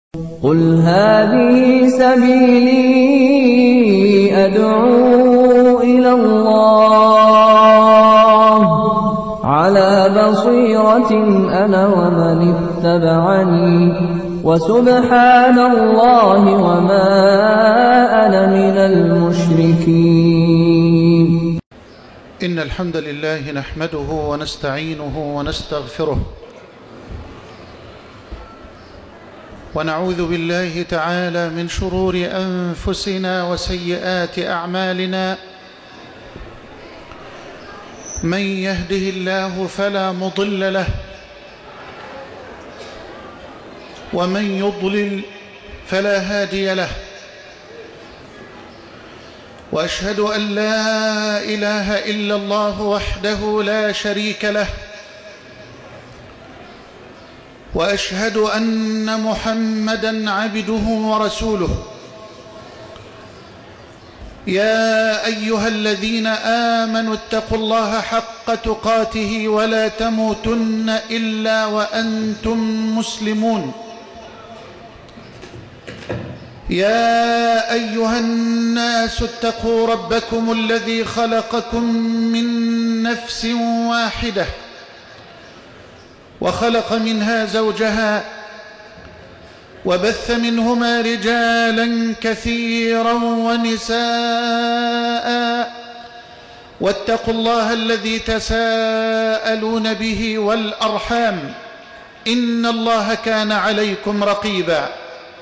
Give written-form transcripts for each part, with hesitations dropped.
قُلْ هَٰذِهِ سَبِيلِي أَدْعُو إِلَى اللَّهِ ۚ عَلَىٰ بَصِيرَةٍ أَنَا وَمَنِ اتَّبَعَنِي ۖ وَسُبْحَانَ اللَّهِ وَمَا أَنَا مِنَ الْمُشْرِكِينَ. إن الحمد لله نحمده ونستعينه ونستغفره، ونعوذ بالله تعالى من شرور أنفسنا وسيئات أعمالنا. من يهده الله فلا مضل له، ومن يضلل فلا هادي له. وأشهد أن لا إله إلا الله وحده لا شريك له، وأشهد أن محمدًا عبده ورسوله. يا أيها الذين آمنوا اتقوا الله حق تقاته ولا تموتن إلا وأنتم مسلمون. يا أيها الناس اتقوا ربكم الذي خلقكم من نفس واحدة، وخلق منها زوجها، وبث منهما رجالا كثيرا ونساء. واتقوا الله الذي تساءلون به والأرحام، إن الله كان عليكم رقيبا.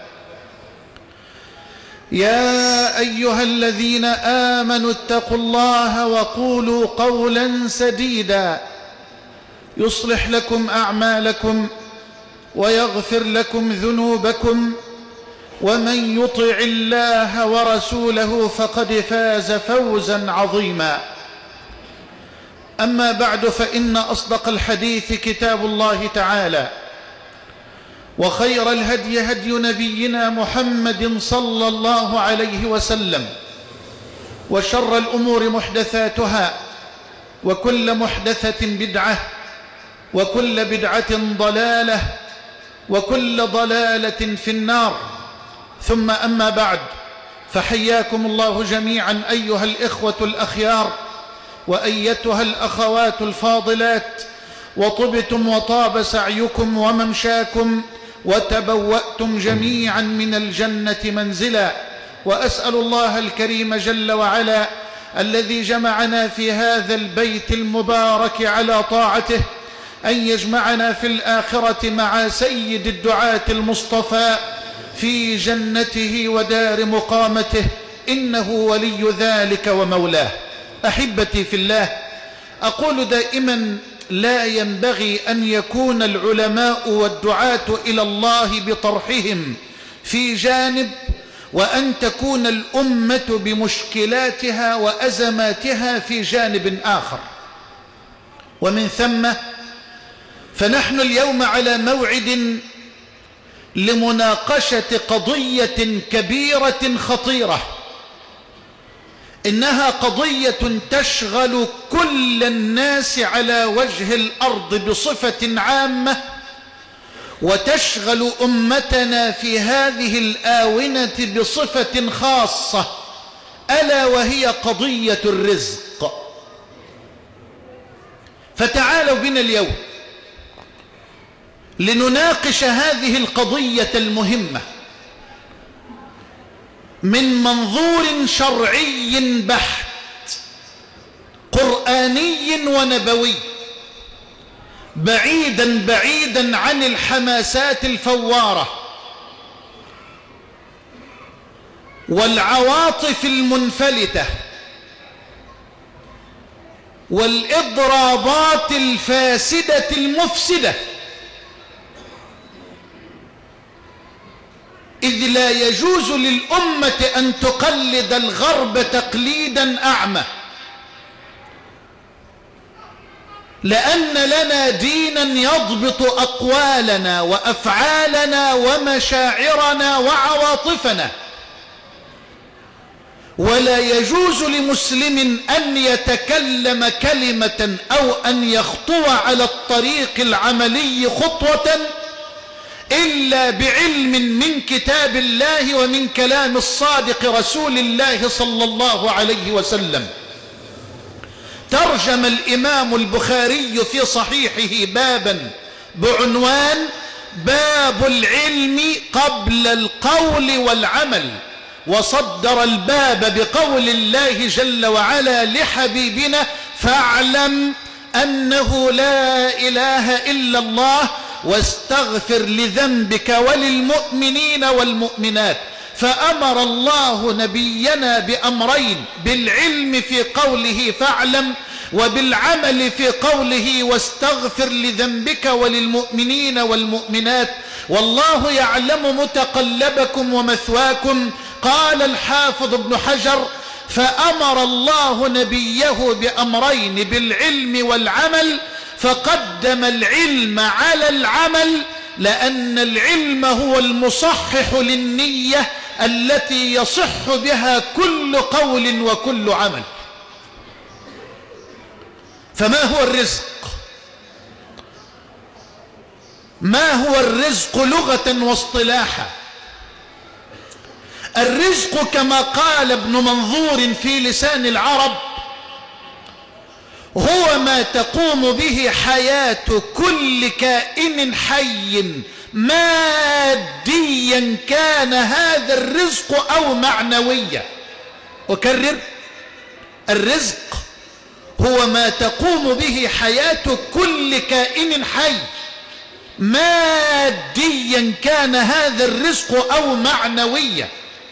يا أيها الذين آمنوا اتقوا الله وقولوا قولا سديدا يصلح لكم أعمالكم ويغفر لكم ذنوبكم، ومن يطع الله ورسوله فقد فاز فوزا عظيما. أما بعد، فإن أصدق الحديث كتاب الله تعالى، وخير الهدي هدي نبينا محمد صلى الله عليه وسلم، وشر الأمور محدثاتها، وكل محدثة بدعة، وكل بدعة ضلالة، وكل ضلالة في النار. ثم أما بعد، فحياكم الله جميعا أيها الإخوة الأخيار، وأيتها الأخوات الفاضلات، وطبتم وطاب سعيكم وممشاكم، وتبوأتم جميعا من الجنة منزلا. وأسأل الله الكريم جل وعلا الذي جمعنا في هذا البيت المبارك على طاعته أن يجمعنا في الآخرة مع سيد الدعاة المصطفى في جنته ودار مقامته، إنه ولي ذلك ومولاه. أحبتي في الله، أقول دائما: لا ينبغي أن يكون العلماء والدعاة إلى الله بطرحهم في جانب، وأن تكون الأمة بمشكلاتها وأزماتها في جانب آخر. ومن ثم فنحن اليوم على موعد لمناقشة قضية كبيرة خطيرة، إنها قضية تشغل كل الناس على وجه الأرض بصفة عامة، وتشغل أمتنا في هذه الآونة بصفة خاصة، ألا وهي قضية الرزق. فتعالوا بنا اليوم لنناقش هذه القضية المهمة من منظور شرعي بحت، قرآني ونبوي، بعيدا عن الحماسات الفوارة والعواطف المنفلتة والإضرابات الفاسدة المفسدة، إذ لا يجوز للأمة أن تقلد الغرب تقليدا أعمى، لأن لنا دينا يضبط أقوالنا وأفعالنا ومشاعرنا وعواطفنا. ولا يجوز لمسلم أن يتكلم كلمة أو أن يخطو على الطريق العملي خطوة إلا بعلم من كتاب الله ومن كلام الصادق رسول الله صلى الله عليه وسلم. ترجم الإمام البخاري في صحيحه بابا بعنوان باب العلم قبل القول والعمل، وصدر الباب بقول الله جل وعلا لحبيبنا: فاعلم أنه لا إله إلا الله واستغفر لذنبك وللمؤمنين والمؤمنات. فأمر الله نبينا بأمرين: بالعلم في قوله فاعلم، وبالعمل في قوله واستغفر لذنبك وللمؤمنين والمؤمنات. والله يعلم متقلبكم ومثواكم. قال الحافظ ابن حجر: فأمر الله نبيه بأمرين بالعلم والعمل، فقدم العلم على العمل، لأن العلم هو المصحح للنية التي يصح بها كل قول وكل عمل. فما هو الرزق؟ ما هو الرزق لغة واصطلاحا؟ الرزق كما قال ابن منظور في لسان العرب هو ما تقوم به حياة كل كائن حي ماديا كان هذا الرزق أو معنويا. أكرر: الرزق هو ما تقوم به حياة كل كائن حي ماديا كان هذا الرزق أو معنويا.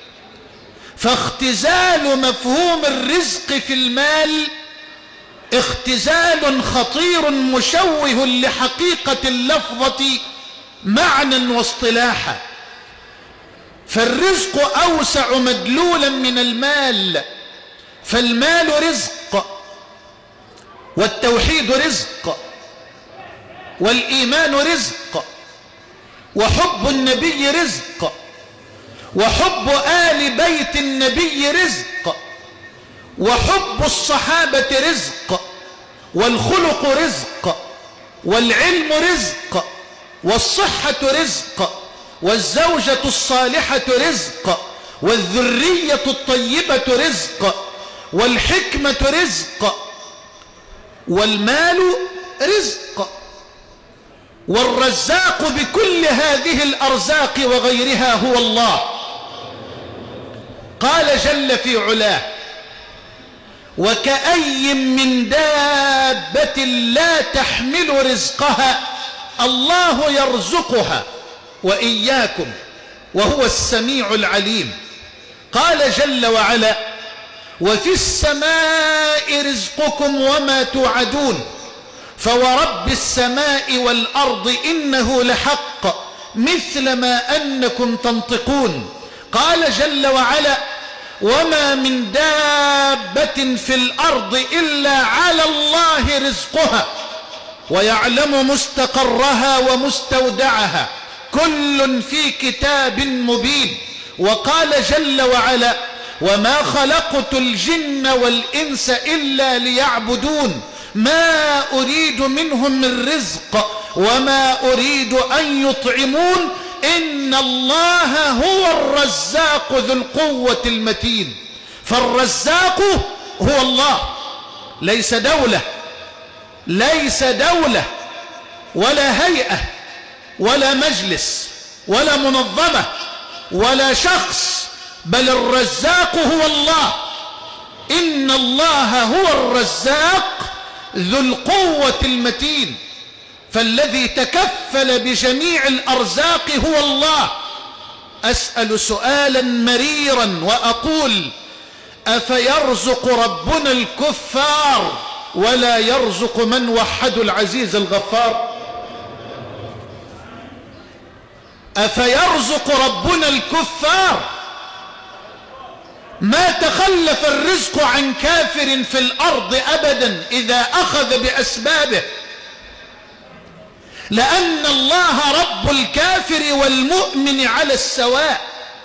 فاختزال مفهوم الرزق في المال اختزال خطير مشوه لحقيقة اللفظة معنى واصطلاحا. فالرزق أوسع مدلولا من المال، فالمال رزق، والتوحيد رزق، والإيمان رزق، وحب النبي رزق، وحب آل بيت النبي رزق، وحب الصحابة رزق، والخلق رزق، والعلم رزق، والصحة رزق، والزوجة الصالحة رزق، والذرية الطيبة رزق، والحكمة رزق، والمال رزق. والرزاق بكل هذه الأرزاق وغيرها هو الله. قال جل في علاه: وكأي من دابة لا تحمل رزقها الله يرزقها وإياكم وهو السميع العليم. قال جل وعلا: وفي السماء رزقكم وما توعدون فورب السماء والأرض إنه لحق مثل ما أنكم تنطقون. قال جل وعلا: وما من دابة في الأرض إلا على الله رزقها ويعلم مستقرها ومستودعها كل في كتاب مبين. وقال جل وعلا: وما خلقت الجن والإنس إلا ليعبدون ما أريد منهم من رزق وما أريد أن يطعمون إن الله هو الرزاق ذو القوة المتين. فالرزاق هو الله، ليس دولة، ليس دولة ولا هيئة ولا مجلس ولا منظمة ولا شخص، بل الرزاق هو الله. إن الله هو الرزاق ذو القوة المتين. فالذي تكفل بجميع الأرزاق هو الله. أسأل سؤالا مريرا وأقول: أفيرزق ربنا الكفار ولا يرزق من وحدوا العزيز الغفار؟ أفيرزق ربنا الكفار؟ ما تخلف الرزق عن كافر في الأرض أبدا إذا أخذ بأسبابه، لأن الله رب الكافر والمؤمن على السواء.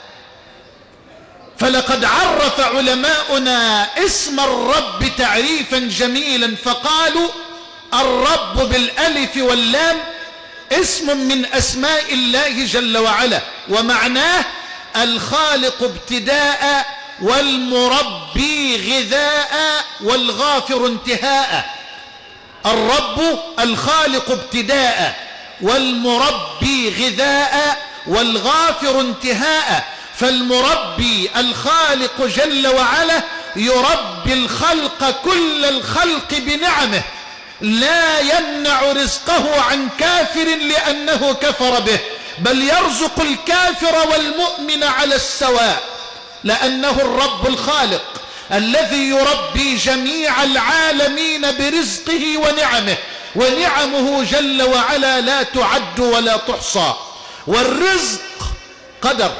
فلقد عرف علماؤنا اسم الرب تعريفا جميلا فقالوا: الرب بالألف واللام اسم من أسماء الله جل وعلا، ومعناه الخالق ابتداء والمربي غذاء والغافر انتهاء. الرب الخالق ابتداء والمربي غذاء والغافر انتهاء. فالمربي الخالق جل وعلا يربي الخلق كل الخلق بنعمه، لا يمنع رزقه عن كافر لأنه كفر به، بل يرزق الكافر والمؤمن على السواء، لأنه الرب الخالق الذي يربي جميع العالمين برزقه ونعمه، ونعمه جل وعلا لا تعد ولا تحصى. والرزق قدر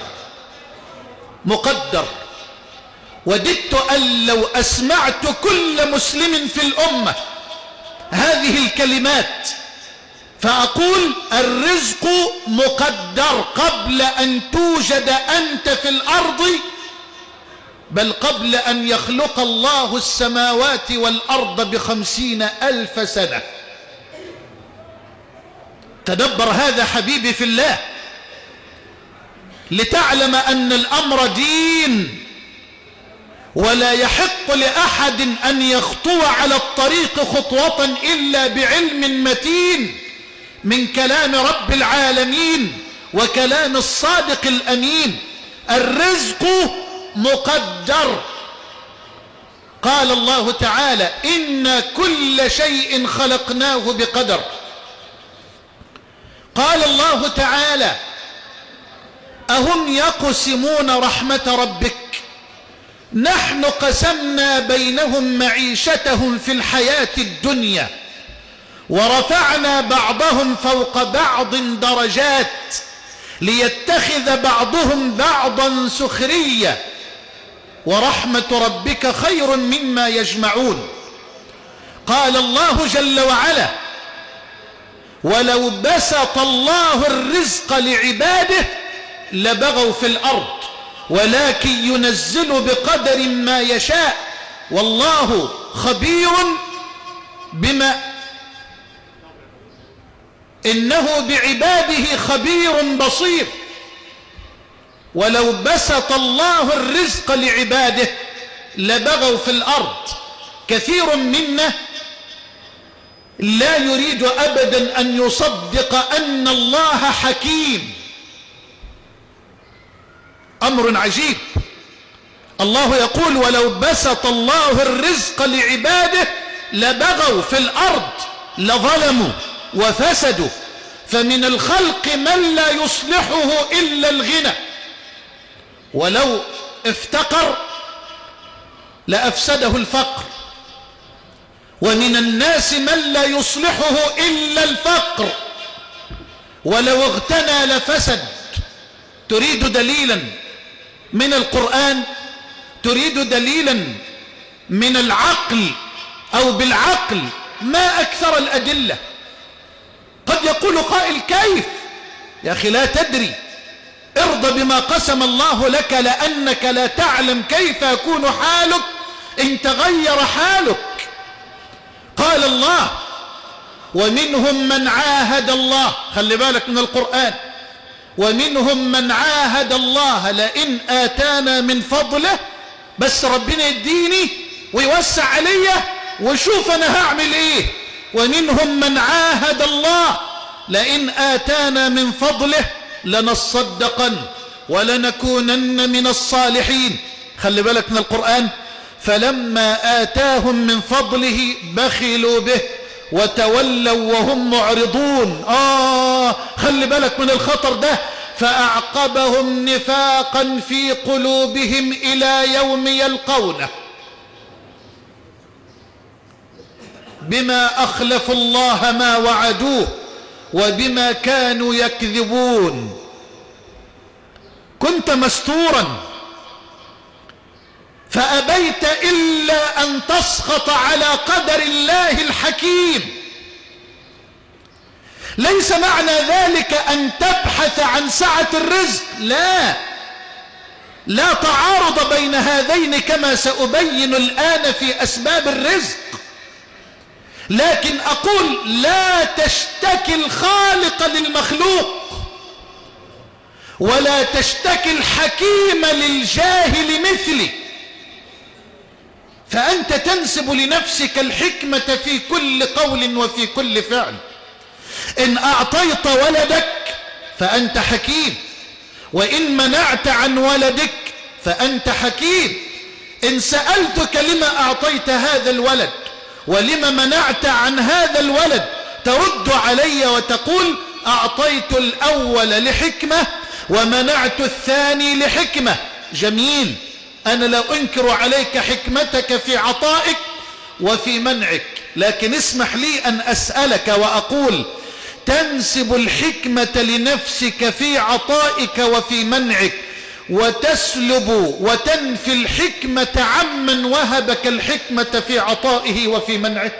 مقدر. وددت أن لو أسمعت كل مسلم في الأمة هذه الكلمات فأقول الرزق مقدر قبل أن توجد أنت في الأرض، بل قبل أن يخلق الله السماوات والأرض ب50,000 سنة. تدبر هذا حبيبي في الله، لتعلم أن الأمر دين، ولا يحق لأحد أن يخطو على الطريق خطوة إلا بعلم متين من كلام رب العالمين وكلام الصادق الأمين. الرزق مقدر. قال الله تعالى إن كل شيء خلقناه بقدر. قال الله تعالى أهم يقسمون رحمة ربك نحن قسمنا بينهم معيشتهم في الحياة الدنيا ورفعنا بعضهم فوق بعض درجات ليتخذ بعضهم بعضا سخرية ورحمة ربك خير مما يجمعون. قال الله جل وعلا ولو بسط الله الرزق لعباده لبغوا في الأرض ولكن ينزل بقدر ما يشاء والله خبير بما إنه بعباده خبير بصير. ولو بسط الله الرزق لعباده لبغوا في الأرض. كثير منا لا يريد أبدا أن يصدق أن الله حكيم. أمر عجيب. الله يقول ولو بسط الله الرزق لعباده لبغوا في الأرض لظلموا وفسدوا. فمن الخلق من لا يصلحه إلا الغنى، ولو افتقر لأفسده الفقر. ومن الناس من لا يصلحه إلا الفقر ولو اغتنى لفسد. تريد دليلا من القرآن؟ تريد دليلا من العقل أو بالعقل؟ ما أكثر الأدلة. قد يقول قائل كيف يا أخي؟ لا تدري، ارضى بما قسم الله لك لأنك لا تعلم كيف يكون حالك إن تغير حالك. قال الله ومنهم من عاهد الله، خلي بالك من القرآن، ومنهم من عاهد الله لئن آتانا من فضله، بس ربنا يديني ويوسع علي وشوف أنا هعمل إيه. ومنهم من عاهد الله لئن آتانا من فضله لنصدقن ولنكونن من الصالحين. خلي بالك من القرآن. فلما آتاهم من فضله بخلوا به وتولوا وهم معرضون. خلي بالك من الخطر ده. فأعقبهم نفاقا في قلوبهم إلى يوم يلقونه بما أخلفوا الله ما وعدوه وبما كانوا يكذبون. كنت مستورا فأبيت إلا أن تسخط على قدر الله الحكيم. ليس معنى ذلك أن تبحث عن سعة الرزق، لا تعارض بين هذين كما سأبين الآن في أسباب الرزق. لكن أقول لا تشتكي الخالق للمخلوق، ولا تشتكي الحكيم للجاهل مثلي. فأنت تنسب لنفسك الحكمة في كل قول وفي كل فعل. إن أعطيت ولدك فأنت حكيم، وإن منعت عن ولدك فأنت حكيم. إن سألتك لما أعطيت هذا الولد ولما منعت عن هذا الولد، ترد علي وتقول أعطيت الأول لحكمة ومنعت الثاني لحكمة. جميل، أنا لا أنكر عليك حكمتك في عطائك وفي منعك، لكن اسمح لي أن أسألك وأقول تنسب الحكمة لنفسك في عطائك وفي منعك، وتسلب وتنفي الحكمة عمن وهبك الحكمة في عطائه وفي منعه.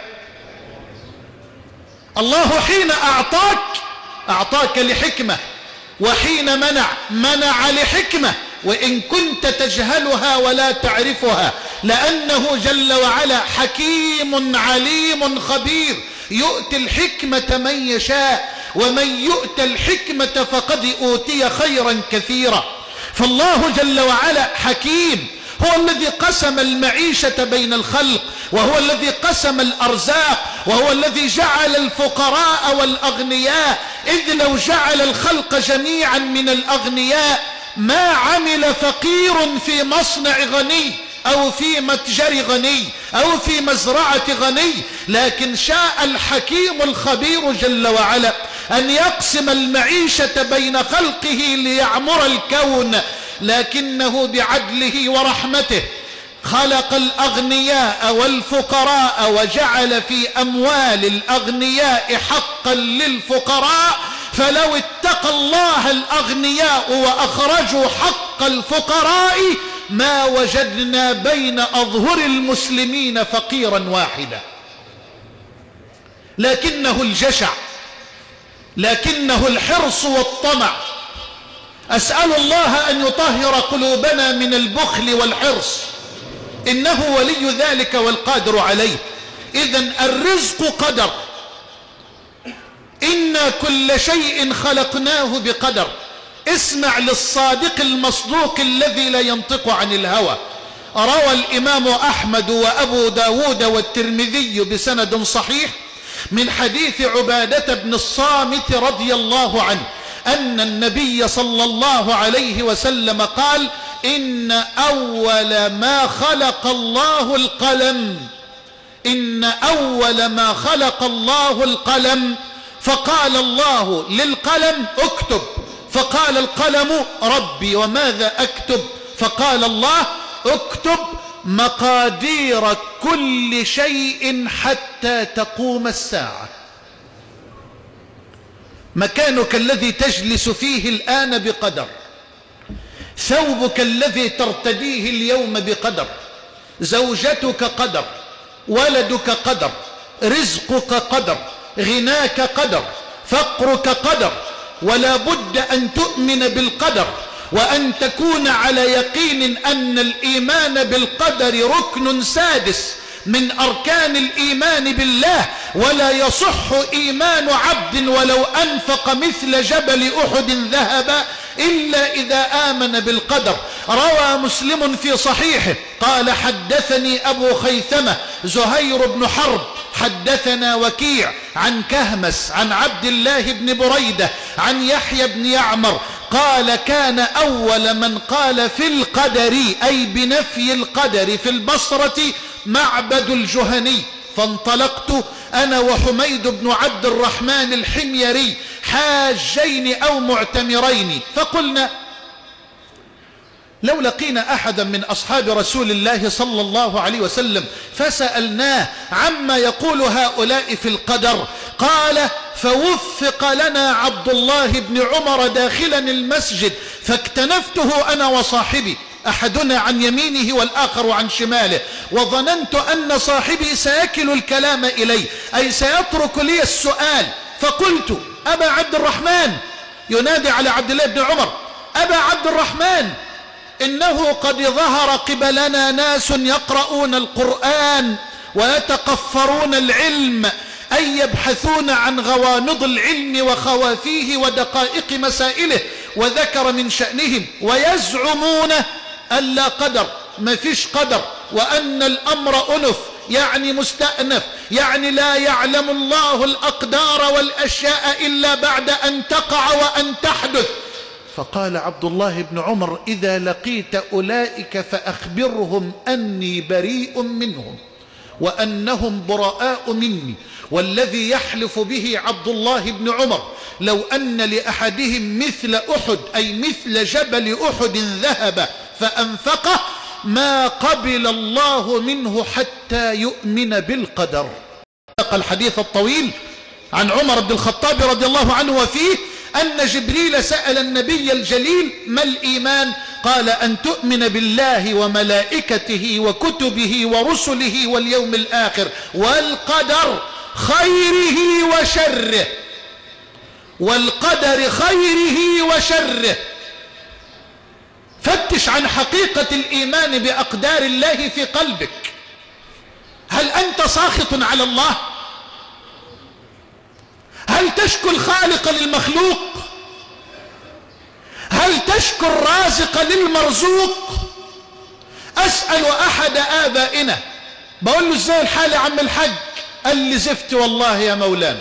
الله حين أعطاك لحكمة، وحين منع لحكمة، وإن كنت تجهلها ولا تعرفها، لأنه جل وعلا حكيم عليم خبير، يؤتي الحكمة من يشاء، ومن يؤت الحكمة فقد أوتي خيرا كثيرا. فالله جل وعلا حكيم، هو الذي قسم المعيشة بين الخلق، وهو الذي قسم الأرزاق، وهو الذي جعل الفقراء والأغنياء. إذ لو جعل الخلق جميعا من الأغنياء ما عمل فقير في مصنع غني أو في متجر غني أو في مزرعة غني، لكن شاء الحكيم الخبير جل وعلا أن يقسم المعيشة بين خلقه ليعمر الكون، لكنه بعدله ورحمته خلق الأغنياء والفقراء، وجعل في أموال الأغنياء حقا للفقراء. فلو اتقى الله الأغنياء وأخرجوا حق الفقراء ما وجدنا بين أظهر المسلمين فقيرا واحدا. لكنه الجشع، لكنه الحرص والطمع. أسأل الله أن يطهر قلوبنا من البخل والحرص، إنه ولي ذلك والقادر عليه. إذن الرزق قدر، إنا كل شيء خلقناه بقدر. اسمع للصادق المصدوق الذي لا ينطق عن الهوى. روى الإمام أحمد وأبو داود والترمذي بسند صحيح من حديث عبادة بن الصامت رضي الله عنه أن النبي صلى الله عليه وسلم قال: إن أول ما خلق الله القلم، إن أول ما خلق الله القلم، فقال الله للقلم اكتب، فقال القلم ربي وماذا أكتب؟ فقال الله اكتب مقادير كل شيء حتى تقوم الساعة. مكانك الذي تجلس فيه الآن بقدر، ثوبك الذي ترتديه اليوم بقدر، زوجتك قدر، ولدك قدر، رزقك قدر، غناك قدر، فقرك قدر. ولا بد أن تؤمن بالقدر، وأن تكون على يقين أن الإيمان بالقدر ركن سادس من أركان الإيمان بالله. ولا يصح إيمان عبد ولو أنفق مثل جبل أحد ذهبا إلا إذا آمن بالقدر. روى مسلم في صحيحه قال: حدثني أبو خيثمة زهير بن حرب حدثنا وكيع عن كهمس عن عبد الله بن بريدة عن يحيى بن يعمر قال: كان أول من قال في القدر، أي بنفي القدر، في البصرة معبد الجهني. فانطلقت أنا وحميد بن عبد الرحمن الحميري حاجين أو معتمرين، فقلنا: لو لقينا أحدا من أصحاب رسول الله صلى الله عليه وسلم فسألناه عما يقول هؤلاء في القدر. قال: فوفق لنا عبد الله بن عمر داخلا المسجد، فاكتنفته أنا وصاحبي، أحدنا عن يمينه والآخر عن شماله، وظننت أن صاحبي سيكل الكلام إلي، أي سيترك لي السؤال. فقلت: أبا عبد الرحمن، ينادي على عبد الله بن عمر: أبا عبد الرحمن، إنه قد ظهر قبلنا ناس يقرؤون القرآن ويتقفرون العلم، أي يبحثون عن غوامض العلم وخوافيه ودقائق مسائله، وذكر من شأنهم ويزعمون أن لا قدر، ما فيش قدر، وأن الأمر أنف يعني مستأنف، يعني لا يعلم الله الأقدار والأشياء إلا بعد أن تقع وأن تحدث. فقال عبد الله بن عمر: إذا لقيت أولئك فأخبرهم أني بريء منهم وأنهم براء مني. والذي يحلف به عبد الله بن عمر لو أن لأحدهم مثل أحد، أي مثل جبل أحد ذهب فأنفقه، ما قبل الله منه حتى يؤمن بالقدر. الحديث الطويل عن عمر بن الخطاب رضي الله عنه، وفيه أن جبريل سأل النبي الجليل: ما الإيمان؟ قال: أن تؤمن بالله وملائكته وكتبه ورسله واليوم الآخر والقدر خيره وشره. والقدر خيره وشره. فتش عن حقيقة الإيمان بأقدار الله في قلبك. هل أنت ساخط على الله؟ هل تشكو الخالق للمخلوق؟ هل تشكو الرازق للمرزوق؟ أسأل أحد آبائنا، بقول له: ازاي الحال يا عم الحج؟ قال لي: زفت والله يا مولانا.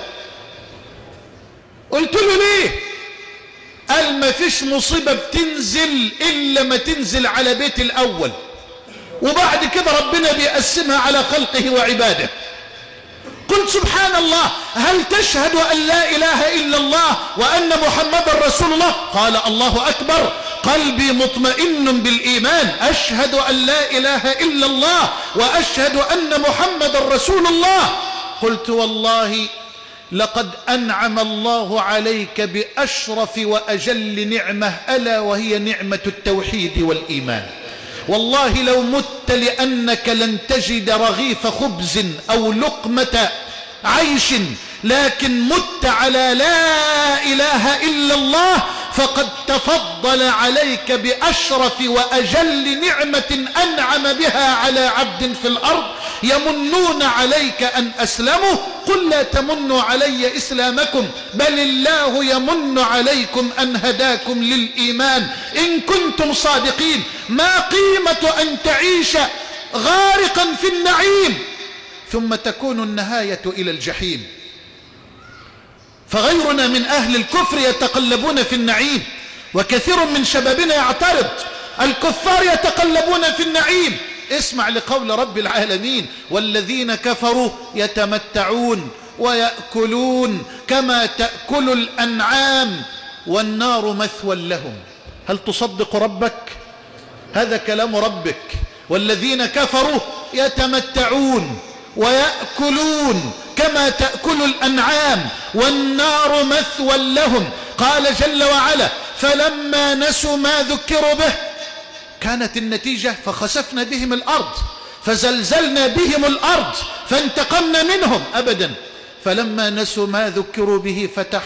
قلت له: ليه؟ قال: ما فيش مصيبة بتنزل إلا ما تنزل على بيت الأول، وبعد كده ربنا بيقسمها على خلقه وعباده. قلت: سبحان الله، هل تشهد أن لا إله إلا الله وأن محمد رسول الله؟ قال: الله أكبر، قلبي مطمئن بالإيمان، أشهد أن لا إله إلا الله وأشهد أن محمد رسول الله. قلت: والله لقد أنعم الله عليك بأشرف وأجل نعمة، ألا وهي نعمة التوحيد والإيمان. والله لو مت لأنك لن تجد رغيف خبز أو لقمة عيش، لكن مت على لا إله إلا الله، فقد تفضل عليك بأشرف وأجل نعمة أنعم بها على عبد في الأرض. يمنون عليك أن أسلموا، قل لا تمنوا علي إسلامكم، بل الله يمن عليكم أن هداكم للإيمان إن كنتم صادقين. ما قيمة أن تعيش غارقا في النعيم ثم تكون النهاية إلى الجحيم؟ فغيرنا من أهل الكفر يتقلبون في النعيم، وكثير من شبابنا يعترض: الكفار يتقلبون في النعيم. اسمع لقول رب العالمين: والذين كفروا يتمتعون ويأكلون كما تأكل الأنعام والنار مثوى لهم. هل تصدق ربك؟ هذا كلام ربك. والذين كفروا يتمتعون ويأكلون كما تأكل الأنعام والنار مثوى لهم. قال جل وعلا: فلما نسوا ما ذكروا به كانت النتيجة فخسفنا بهم الأرض فزلزلنا بهم الأرض فانتقمنا منهم. أبدا. فلما نسوا ما ذكروا به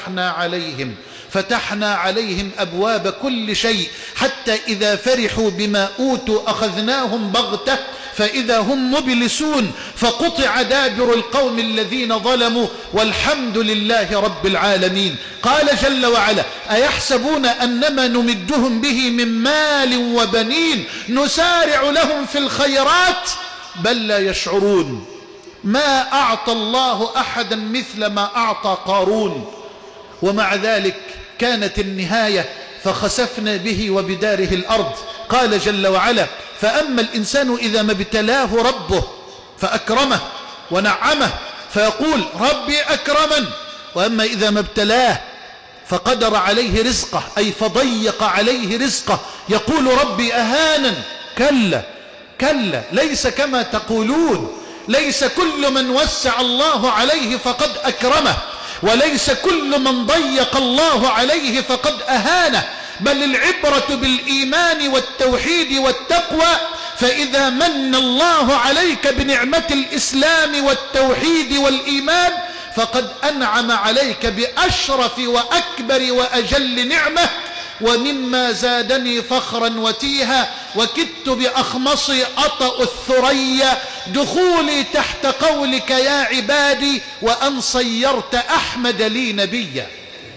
فتحنا عليهم أبواب كل شيء، حتى إذا فرحوا بما أوتوا أخذناهم بغتة فإذا هم مبلسون، فقطع دابر القوم الذين ظلموا والحمد لله رب العالمين. قال جل وعلا: أيحسبون أنما نمدهم به من مال وبنين نسارع لهم في الخيرات بل لا يشعرون. ما أعطى الله أحدا مثل ما أعطى قارون، ومع ذلك كانت النهاية فخسفنا به وبداره الأرض. قال جل وعلا: فأما الإنسان إذا ما ابتلاه ربه فأكرمه ونعمه فيقول ربي أكرمن، وأما إذا ما ابتلاه فقدر عليه رزقه، أي فضيق عليه رزقه، يقول ربي أهانن. كلا كلا، ليس كما تقولون. ليس كل من وسع الله عليه فقد أكرمه، وليس كل من ضيق الله عليه فقد أهانه، بل العبرة بالإيمان والتوحيد والتقوى. فإذا من الله عليك بنعمة الإسلام والتوحيد والإيمان فقد أنعم عليك بأشرف وأكبر وأجل نعمة، ومما زادني فخرا وتيها وكدت بأخمصي أطأ الثريا دخولي تحت قولك يا عبادي وأن صيرت أحمد لي نبيا.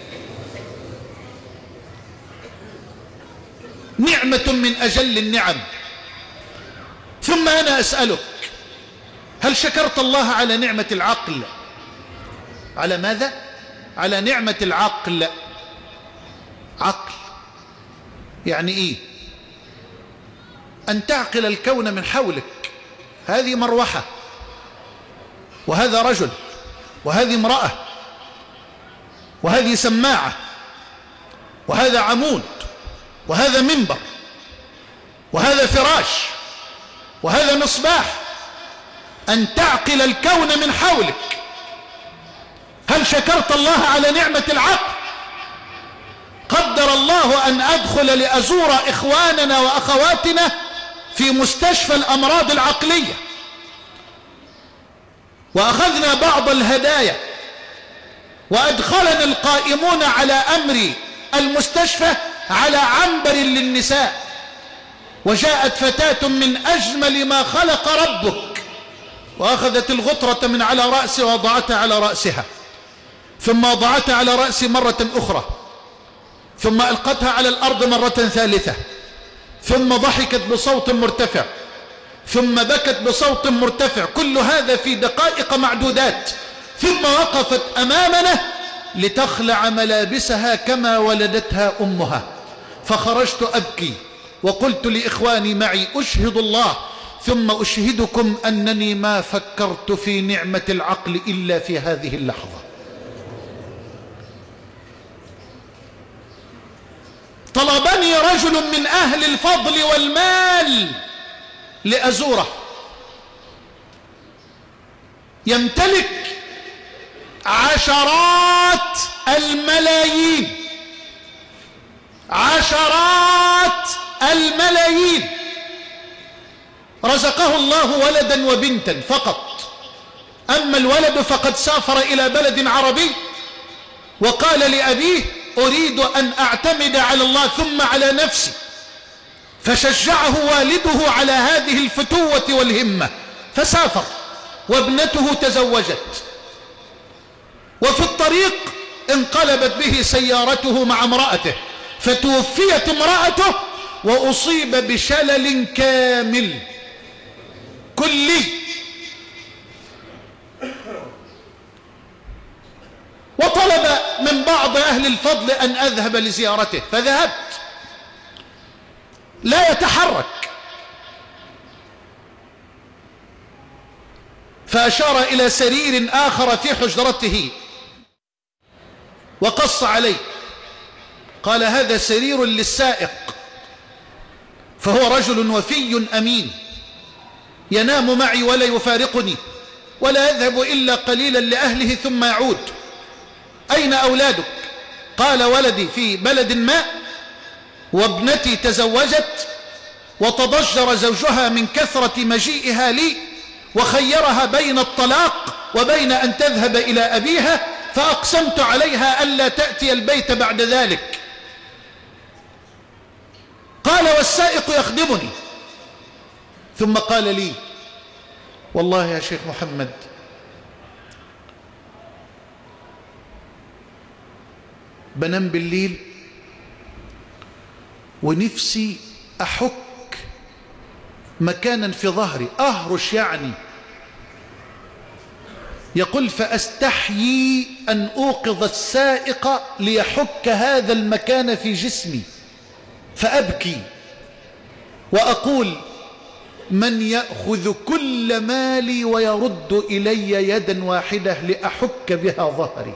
نعمة من أجل النعم. ثم أنا أسألك، هل شكرت الله على نعمة العقل؟ على ماذا؟ على نعمة العقل. عقل يعني إيه؟ أن تعقل الكون من حولك. هذه مروحة، وهذا رجل، وهذه امرأة، وهذه سماعة، وهذا عمود، وهذا منبر، وهذا فراش، وهذا مصباح. أن تعقل الكون من حولك. هل شكرت الله على نعمة العقل؟ قدر الله أن أدخل لأزور إخواننا وأخواتنا في مستشفى الأمراض العقلية، وأخذنا بعض الهدايا، وأدخلنا القائمون على أمر المستشفى على عنبر للنساء، وجاءت فتاة من أجمل ما خلق ربك، وأخذت الغطرة من على رأسي ووضعتها على رأسها، ثم وضعتها على رأسي مرة أخرى، ثم ألقتها على الأرض مرة ثالثة، ثم ضحكت بصوت مرتفع، ثم بكت بصوت مرتفع، كل هذا في دقائق معدودات. ثم وقفت أمامنا لتخلع ملابسها كما ولدتها أمها. فخرجت أبكي وقلت لإخواني معي: أشهد الله ثم أشهدكم أنني ما فكرت في نعمة العقل إلا في هذه اللحظة. طلبني رجل من أهل الفضل والمال لأزوره، يمتلك عشرات الملايين، عشرات الملايين، رزقه الله ولدا وبنتا فقط. أما الولد فقد سافر إلى بلد عربي وقال لأبيه: أريد أن أعتمد على الله ثم على نفسي. فشجعه والده على هذه الفتوة والهمة، فسافر وابنته تزوجت، وفي الطريق انقلبت به سيارته مع امرأته، فتوفيت امرأته وأصيب بشلل كامل كلي. وطلب من بعض أهل الفضل أن أذهب لزيارته، فذهبت. لا يتحرك، فأشار إلى سرير آخر في حجرته وقص عليه، قال: هذا سرير للسائق، فهو رجل وفي أمين ينام معي ولا يفارقني ولا يذهب إلا قليلا لأهله ثم يعود. أين أولادك؟ قال: ولدي في بلد ما، وابنتي تزوجت وتضجر زوجها من كثرة مجيئها لي، وخيرها بين الطلاق وبين أن تذهب إلى أبيها، فأقسمت عليها ألا تأتي البيت بعد ذلك. قال: والسائق يخدمني. ثم قال لي: والله يا شيخ محمد، بنام بالليل ونفسي أحك مكانا في ظهري، أهرش يعني. يقول: فأستحيي أن أوقظ السائق ليحك هذا المكان في جسمي، فأبكي وأقول: من يأخذ كل مالي ويرد إلي يدا واحدة لأحك بها ظهري؟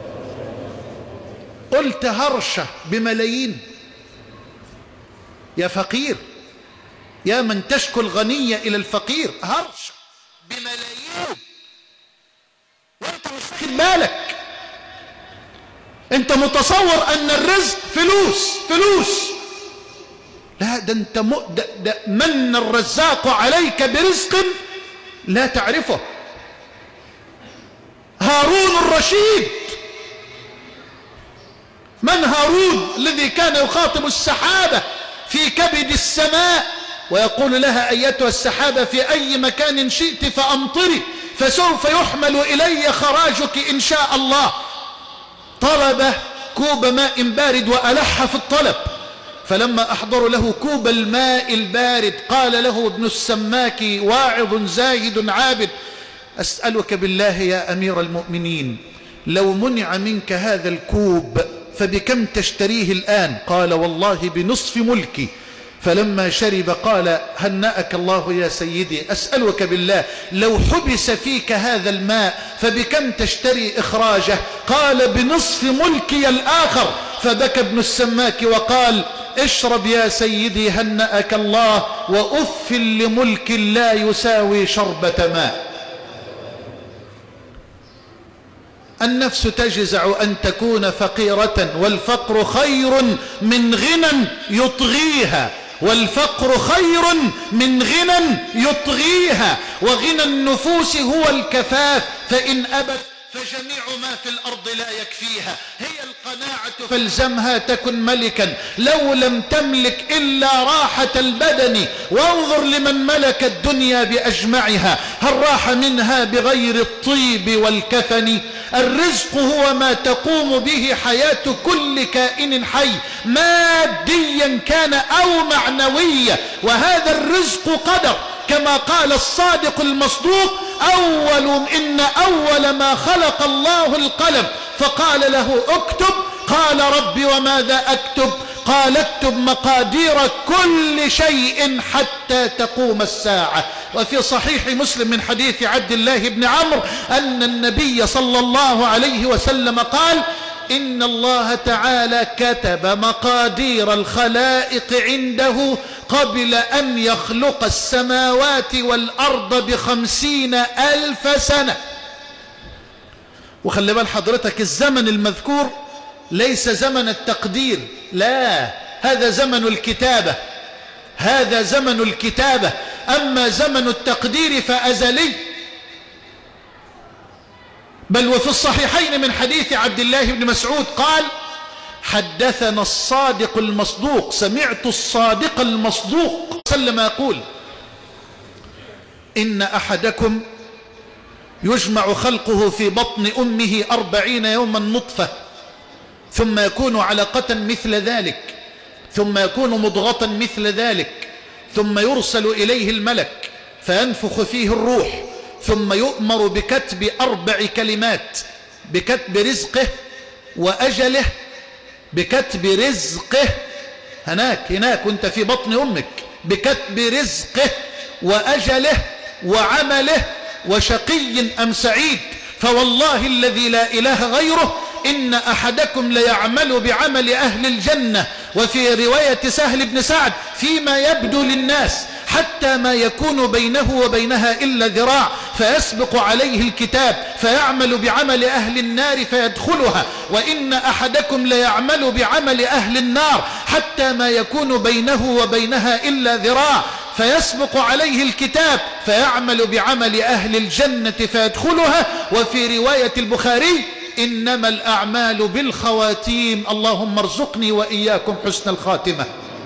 قلت: هرشة بملايين يا فقير، يا من تشكو الغني إلى الفقير، هرشة بملايين وانت مش واخد بالك. انت متصور ان الرزق فلوس فلوس. لا، ده انت ده من الرزاق عليك برزق لا تعرفه. هارون الرشيد من هارون الذي كان يخاطب السحابة في كبد السماء ويقول لها أيتها السحابة في أي مكان شئت فأمطري فسوف يحمل إلي خراجك إن شاء الله. طلب كوب ماء بارد وألح في الطلب، فلما أحضر له كوب الماء البارد قال له ابن السماك واعظ زاهد عابد: أسألك بالله يا أمير المؤمنين لو منع منك هذا الكوب فبكم تشتريه الآن؟ قال والله بنصف ملكي. فلما شرب قال: هنأك الله يا سيدي، أسألك بالله لو حبس فيك هذا الماء فبكم تشتري إخراجه؟ قال: بنصف ملكي الآخر. فبكى ابن السماك وقال: اشرب يا سيدي هنأك الله، وأف لملك لا يساوي شربة ماء. النفس تجزع أن تكون فقيرة، والفقر خير من غنى يطغيها، والفقر خير من غنى يطغيها، وغنى النفوس هو الكفاف، فإن أبت فجميع ما في الأرض لا يكفيها. هي القناعة فالزمها تكن ملكا لو لم تملك إلا راحة البدن، وانظر لمن ملك الدنيا بأجمعها هل راح منها بغير الطيب والكفن؟ الرزق هو ما تقوم به حياة كل كائن حي ماديا كان أو معنويا، وهذا الرزق قدر كما قال الصادق المصدوق: إن أول ما خلق الله القلم فقال له اكتب، قال ربي وماذا أكتب؟ قال اكتب مقادير كل شيء حتى تقوم الساعة. وفي صحيح مسلم من حديث عبد الله بن عمرو أن النبي صلى الله عليه وسلم قال: إن الله تعالى كتب مقادير الخلائق عنده قبل أن يخلق السماوات والأرض ب50,000 سنة. وخلي بال حضرتك الزمن المذكور ليس زمن التقدير، لا، هذا زمن الكتابة، هذا زمن الكتابة. أما زمن التقدير فأزلي. بل وفي الصحيحين من حديث عبد الله بن مسعود قال: حدثنا الصادق المصدوق، سمعت الصادق المصدوق سلم يقول: إن أحدكم يجمع خلقه في بطن أمه 40 يوما نطفة، ثم يكون علقة مثل ذلك، ثم يكون مضغة مثل ذلك، ثم يرسل إليه الملك فينفخ فيه الروح، ثم يؤمر بكتب 4 كلمات: بكتب رزقه وأجله، بكتب رزقه هناك وانت في بطن أمك، بكتب رزقه وأجله وعمله وشقي أم سعيد. فوالله الذي لا إله غيره إن أحدكم ليعمل بعمل أهل الجنة. وفي رواية سهل بن سعد: فيما يبدو للناس حتى ما يكون بينه وبينها إلا ذراع، فيسبق عليه الكتاب فيعمل بعمل أهل النار فيدخلها. وإن أحدكم ليعمل بعمل أهل النار حتى ما يكون بينه وبينها إلا ذراع، فيسبق عليه الكتاب فيعمل بعمل أهل الجنة فيدخلها. وفي رواية البخاري: إنما الأعمال بالخواتيم. اللهم ارزقني وإياكم حسن الخاتمة.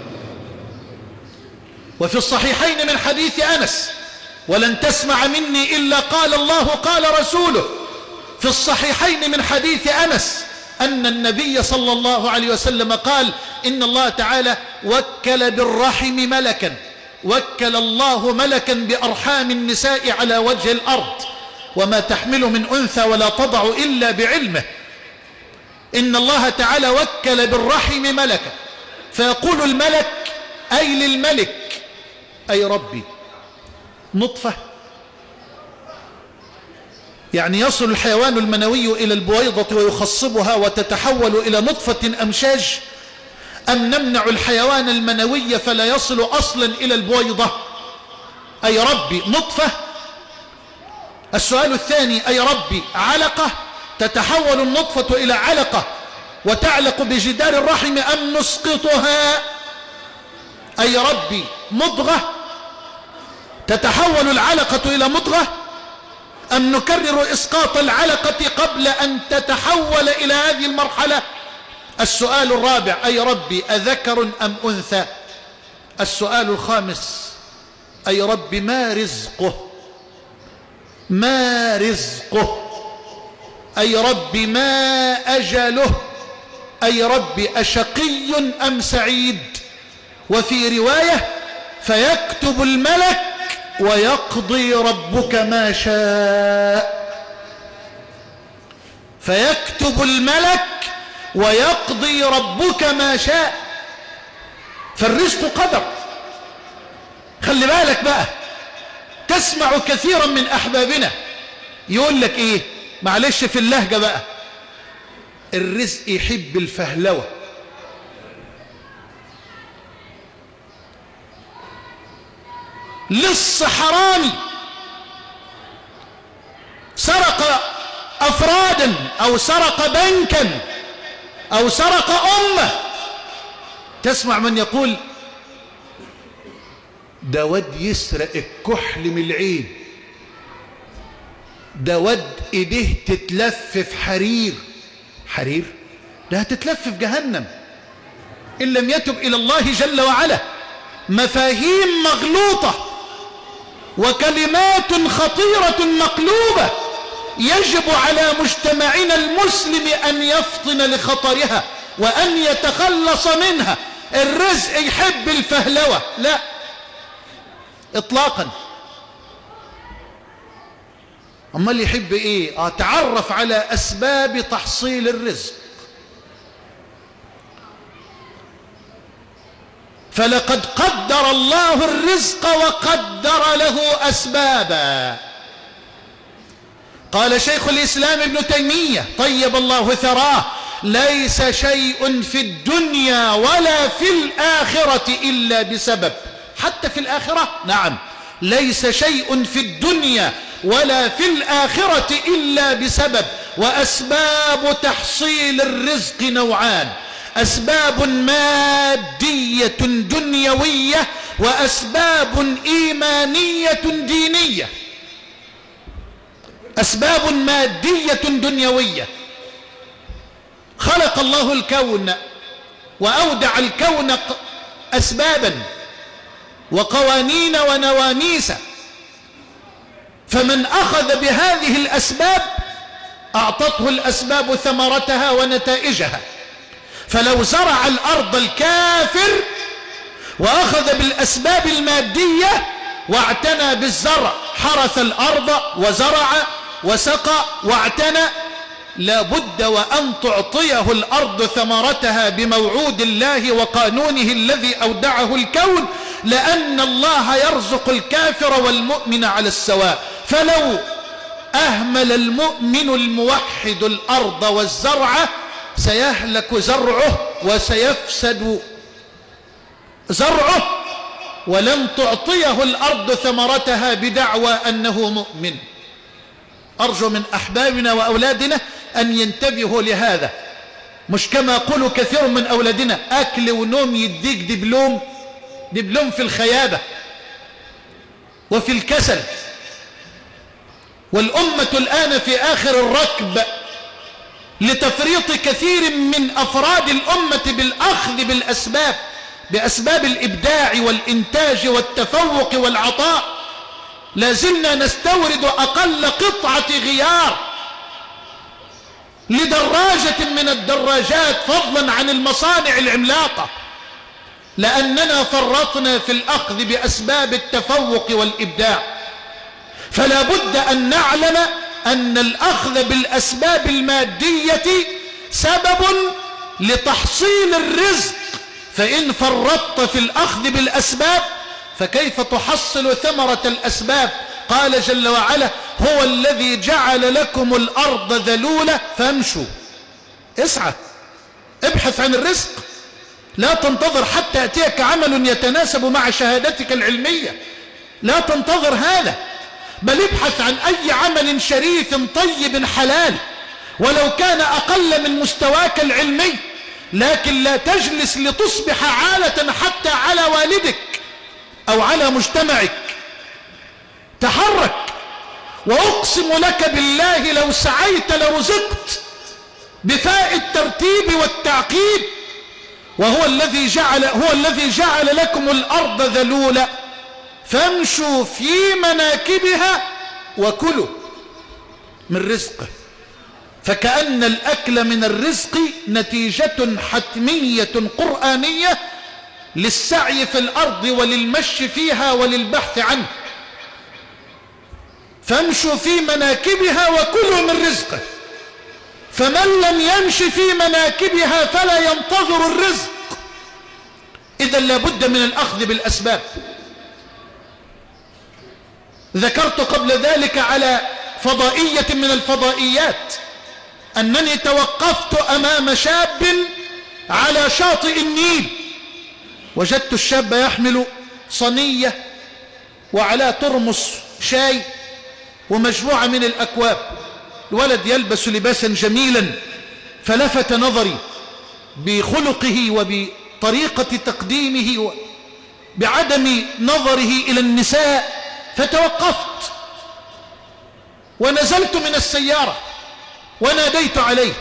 وفي الصحيحين من حديث أنس: ولن تسمع مني إلا قال الله قال رسوله. في الصحيحين من حديث أنس أن النبي صلى الله عليه وسلم قال: إن الله تعالى وكل بالرحم ملكا، وكل الله ملكا بأرحام النساء على وجه الأرض، وما تحمل من أنثى ولا تضع إلا بعلمه. إن الله تعالى وكل بالرحم ملكا، فيقول الملك أي للملك: أي ربي، نطفة؟ يعني يصل الحيوان المنوي إلى البويضة ويخصبها وتتحول إلى نطفة أمشاج، أم نمنع الحيوان المنوي فلا يصل أصلا إلى البويضة؟ أي ربي، نطفة؟ السؤال الثاني: أي ربي، علقة تتحول النطفة إلى علقة وتعلق بجدار الرحم، أم نسقطها؟ أي ربي، مضغة تتحول العلقة إلى مضغة، أم نكرر إسقاط العلقة قبل أن تتحول إلى هذه المرحلة؟ السؤال الرابع: أي ربي أذكر أم أنثى؟ السؤال الخامس: أي ربي ما رزقه؟ ما رزقه؟ أي ربي ما أجله؟ أي ربي أشقي أم سعيد؟ وفي رواية: فيكتب الملك ويقضي ربك ما شاء. فيكتب الملك ويقضي ربك ما شاء. فالرزق قدر. خلي بالك بقى، تسمع كثيرا من أحبابنا يقول لك إيه، معلش في اللهجة بقى: الرزق يحب الفهلوة. لص حرامي سرق أفرادا أو سرق بنكا أو سرق أمة، تسمع من يقول: ده ود يسرق الكحل من العين، ده ود ايديه تتلف في حرير. حرير ده هتتلف في جهنم إن لم يتب إلى الله جل وعلا. مفاهيم مغلوطة وكلمات خطيرة مقلوبة، يجب على مجتمعنا المسلم أن يفطن لخطرها وأن يتخلص منها. الرزق يحب الفهلوة؟ لا إطلاقا. أما اللي يحب إيه؟ تعرف على أسباب تحصيل الرزق. فلقد قدر الله الرزق وقدر له أسبابا. قال شيخ الإسلام ابن تيمية طيب الله ثراه: ليس شيء في الدنيا ولا في الآخرة إلا بسبب. حتى في الآخرة، نعم، ليس شيء في الدنيا ولا في الآخرة إلا بسبب. وأسباب تحصيل الرزق نوعان: أسباب مادية دنيوية وأسباب إيمانية دينية. أسباب مادية دنيوية: خلق الله الكون وأودع الكون أسبابا وقوانين ونواميس، فمن أخذ بهذه الأسباب أعطته الأسباب ثمرتها ونتائجها. فلو زرع الأرض الكافر وأخذ بالأسباب المادية واعتنى بالزرع، حرث الأرض وزرع وسقى واعتنى، لابد وأن تعطيه الأرض ثمرتها بموعود الله وقانونه الذي أودعه الكون، لأن الله يرزق الكافر والمؤمن على السواء. فلو أهمل المؤمن الموحد الأرض والزرع سيهلك زرعه وسيفسد زرعه، ولم تعطيه الأرض ثمرتها بدعوى أنه مؤمن. أرجو من أحبابنا وأولادنا أن ينتبهوا لهذا، مش كما يقول كثير من أولادنا: أكل ونوم يديك دبلوم في الخيابة وفي الكسل. والأمة الآن في آخر الركب لتفريط كثير من أفراد الأمة بالأخذ بالأسباب، بأسباب الإبداع والإنتاج والتفوق والعطاء. لازلنا نستورد أقل قطعة غيار لدراجة من الدراجات فضلا عن المصانع العملاقة، لأننا فرطنا في الأخذ بأسباب التفوق والإبداع. فلا بد أن نعلم أن الأخذ بالأسباب المادية سبب لتحصيل الرزق، فإن فرطت في الأخذ بالأسباب فكيف تحصل ثمرة الأسباب؟ قال جل وعلا: هو الذي جعل لكم الأرض ذلولة فامشوا. اسعى، ابحث عن الرزق، لا تنتظر حتى يأتيك عمل يتناسب مع شهادتك العلمية، لا تنتظر هذا، بل ابحث عن أي عمل شريف طيب حلال ولو كان أقل من مستواك العلمي، لكن لا تجلس لتصبح عالة حتى على والدك أو على مجتمعك. تحرك، وأقسم لك بالله لو سعيت لرزقت، بفاء الترتيب والتعقيب. وهو الذي جعل لكم الأرض ذلولا فامشوا في مناكبها وكلوا من رزقه. فكأن الأكل من الرزق نتيجة حتمية قرآنية للسعي في الأرض وللمشي فيها وللبحث عنه. فامشوا في مناكبها وكلوا من رزقه. فمن لم يمش في مناكبها فلا ينتظر الرزق. إذا لابد من الأخذ بالأسباب. ذكرت قبل ذلك على فضائية من الفضائيات أنني توقفت أمام شاب على شاطئ النيل، وجدت الشاب يحمل صينية وعلى ترمس شاي ومجموعة من الأكواب. الولد يلبس لباسا جميلا، فلفت نظري بخلقه وبطريقة تقديمه وبعدم نظره إلى النساء، فتوقفت ونزلت من السيارة وناديت عليه،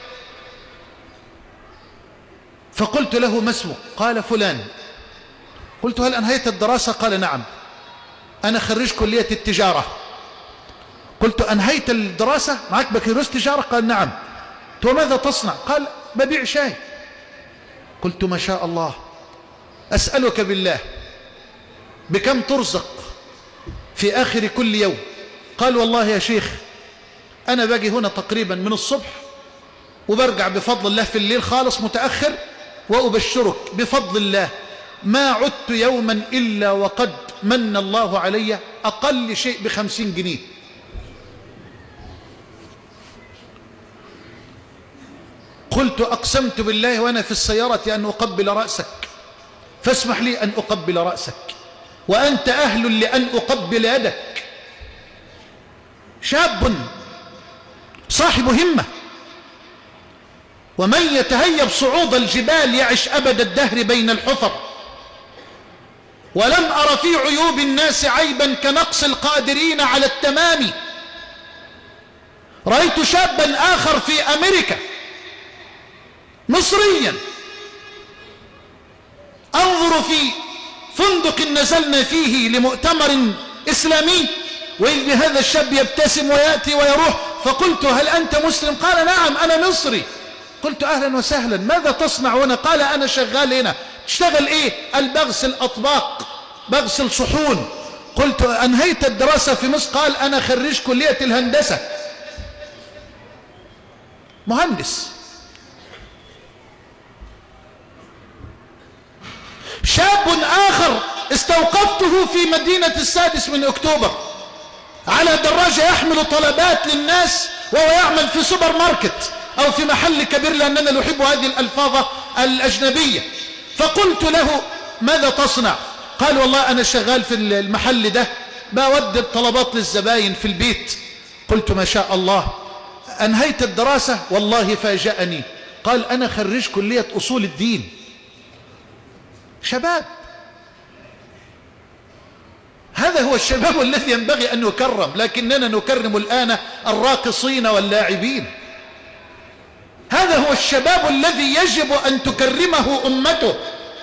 فقلت له: ما اسمك؟ قال: فلان. قلت: هل أنهيت الدراسة؟ قال: نعم، أنا خريج كلية التجارة. قلت: أنهيت الدراسة؟ معك بكالوريوس تجارة؟ قال: نعم. قلت: وماذا تصنع؟ قال: ببيع شاي. قلت: ما شاء الله، أسألك بالله بكم ترزق في آخر كل يوم؟ قال: والله يا شيخ أنا باجي هنا تقريبا من الصبح وبرجع بفضل الله في الليل خالص متأخر، وأبشرك بفضل الله ما عدت يوما إلا وقد من الله علي أقل شيء ب50 جنيه. قلت: أقسمت بالله وأنا في السيارة أن أقبل رأسك، فاسمح لي أن أقبل رأسك، وأنت أهل لأن أقبل يدك. شاب صاحب همة، ومن يتهيب صعود الجبال يعش أبد الدهر بين الحفر. ولم أر في عيوب الناس عيبا كنقص القادرين على التمام. رأيت شابا آخر في أمريكا مصريا، أنظر في فندق نزلنا فيه لمؤتمر إسلامي، وإذ بهذا الشاب يبتسم ويأتي ويروح، فقلت: هل أنت مسلم؟ قال: نعم أنا مصري. قلت: أهلا وسهلا، ماذا تصنع هنا؟ قال: أنا شغال هنا. تشتغل إيه؟ قال: بغسل أطباق، بغسل صحون. قلت: أنهيت الدراسة في مصر؟ قال: أنا خريج كلية الهندسة، مهندس. شاب آخر استوقفته في مدينة 6 من أكتوبر على دراجة يحمل طلبات للناس، وهو يعمل في سوبر ماركت أو في محل كبير، لأننا نحب هذه الألفاظ الأجنبية. فقلت له: ماذا تصنع؟ قال: والله أنا شغال في المحل ده، بودي الطلبات للزباين في البيت. قلت: ما شاء الله، أنهيت الدراسة؟ والله فاجأني، قال: أنا خريج كلية أصول الدين. شباب، هذا هو الشباب الذي ينبغي أن يكرم، لكننا نكرم الآن الراقصين واللاعبين. هذا هو الشباب الذي يجب أن تكرمه أمته،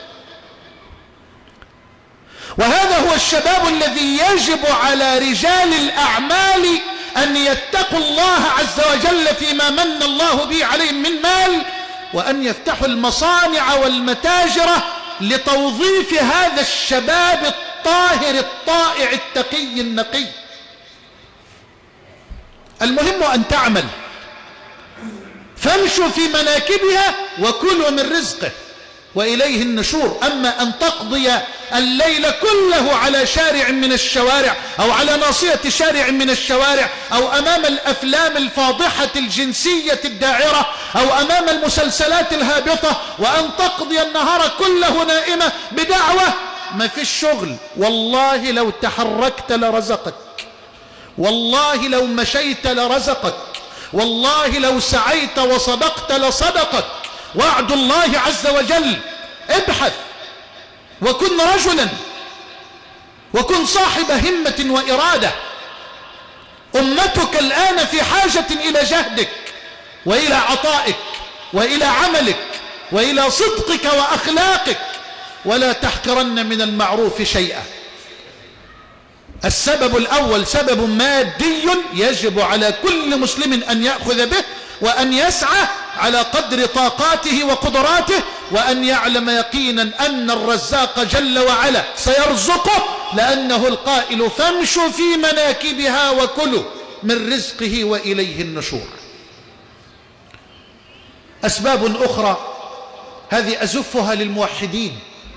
وهذا هو الشباب الذي يجب على رجال الأعمال أن يتقوا الله عز وجل فيما من الله به عليهم من مال، وأن يفتحوا المصانع والمتاجر لتوظيف هذا الشباب الطاهر الطائع التقي النقي. المهم أن تعمل. فامشوا في مناكبها وكلوا من رزقه وإليه النشور. أما أن تقضي الليل كله على شارع من الشوارع أو على ناصية شارع من الشوارع أو أمام الأفلام الفاضحة الجنسية الداعرة أو أمام المسلسلات الهابطة، وأن تقضي النهار كله نائمة بدعوة، ما فيش شغل. والله لو تحركت لرزقك، والله لو مشيت لرزقك، والله لو سعيت وصدقت لصدقك. وعد الله عز وجل. ابحث وكن رجلا وكن صاحب همة وإرادة. أمتك الآن في حاجة إلى جهدك، وإلى عطائك وإلى عملك وإلى صدقك وأخلاقك، ولا تحقرن من المعروف شيئا. السبب الأول سبب مادي يجب على كل مسلم أن يأخذ به وأن يسعى على قدر طاقاته وقدراته، وأن يعلم يقينا أن الرزاق جل وعلا سيرزقه، لأنه القائل فامشوا في مناكبها وكلوا من رزقه وإليه النشور. أسباب أخرى هذه أزفها للموحدين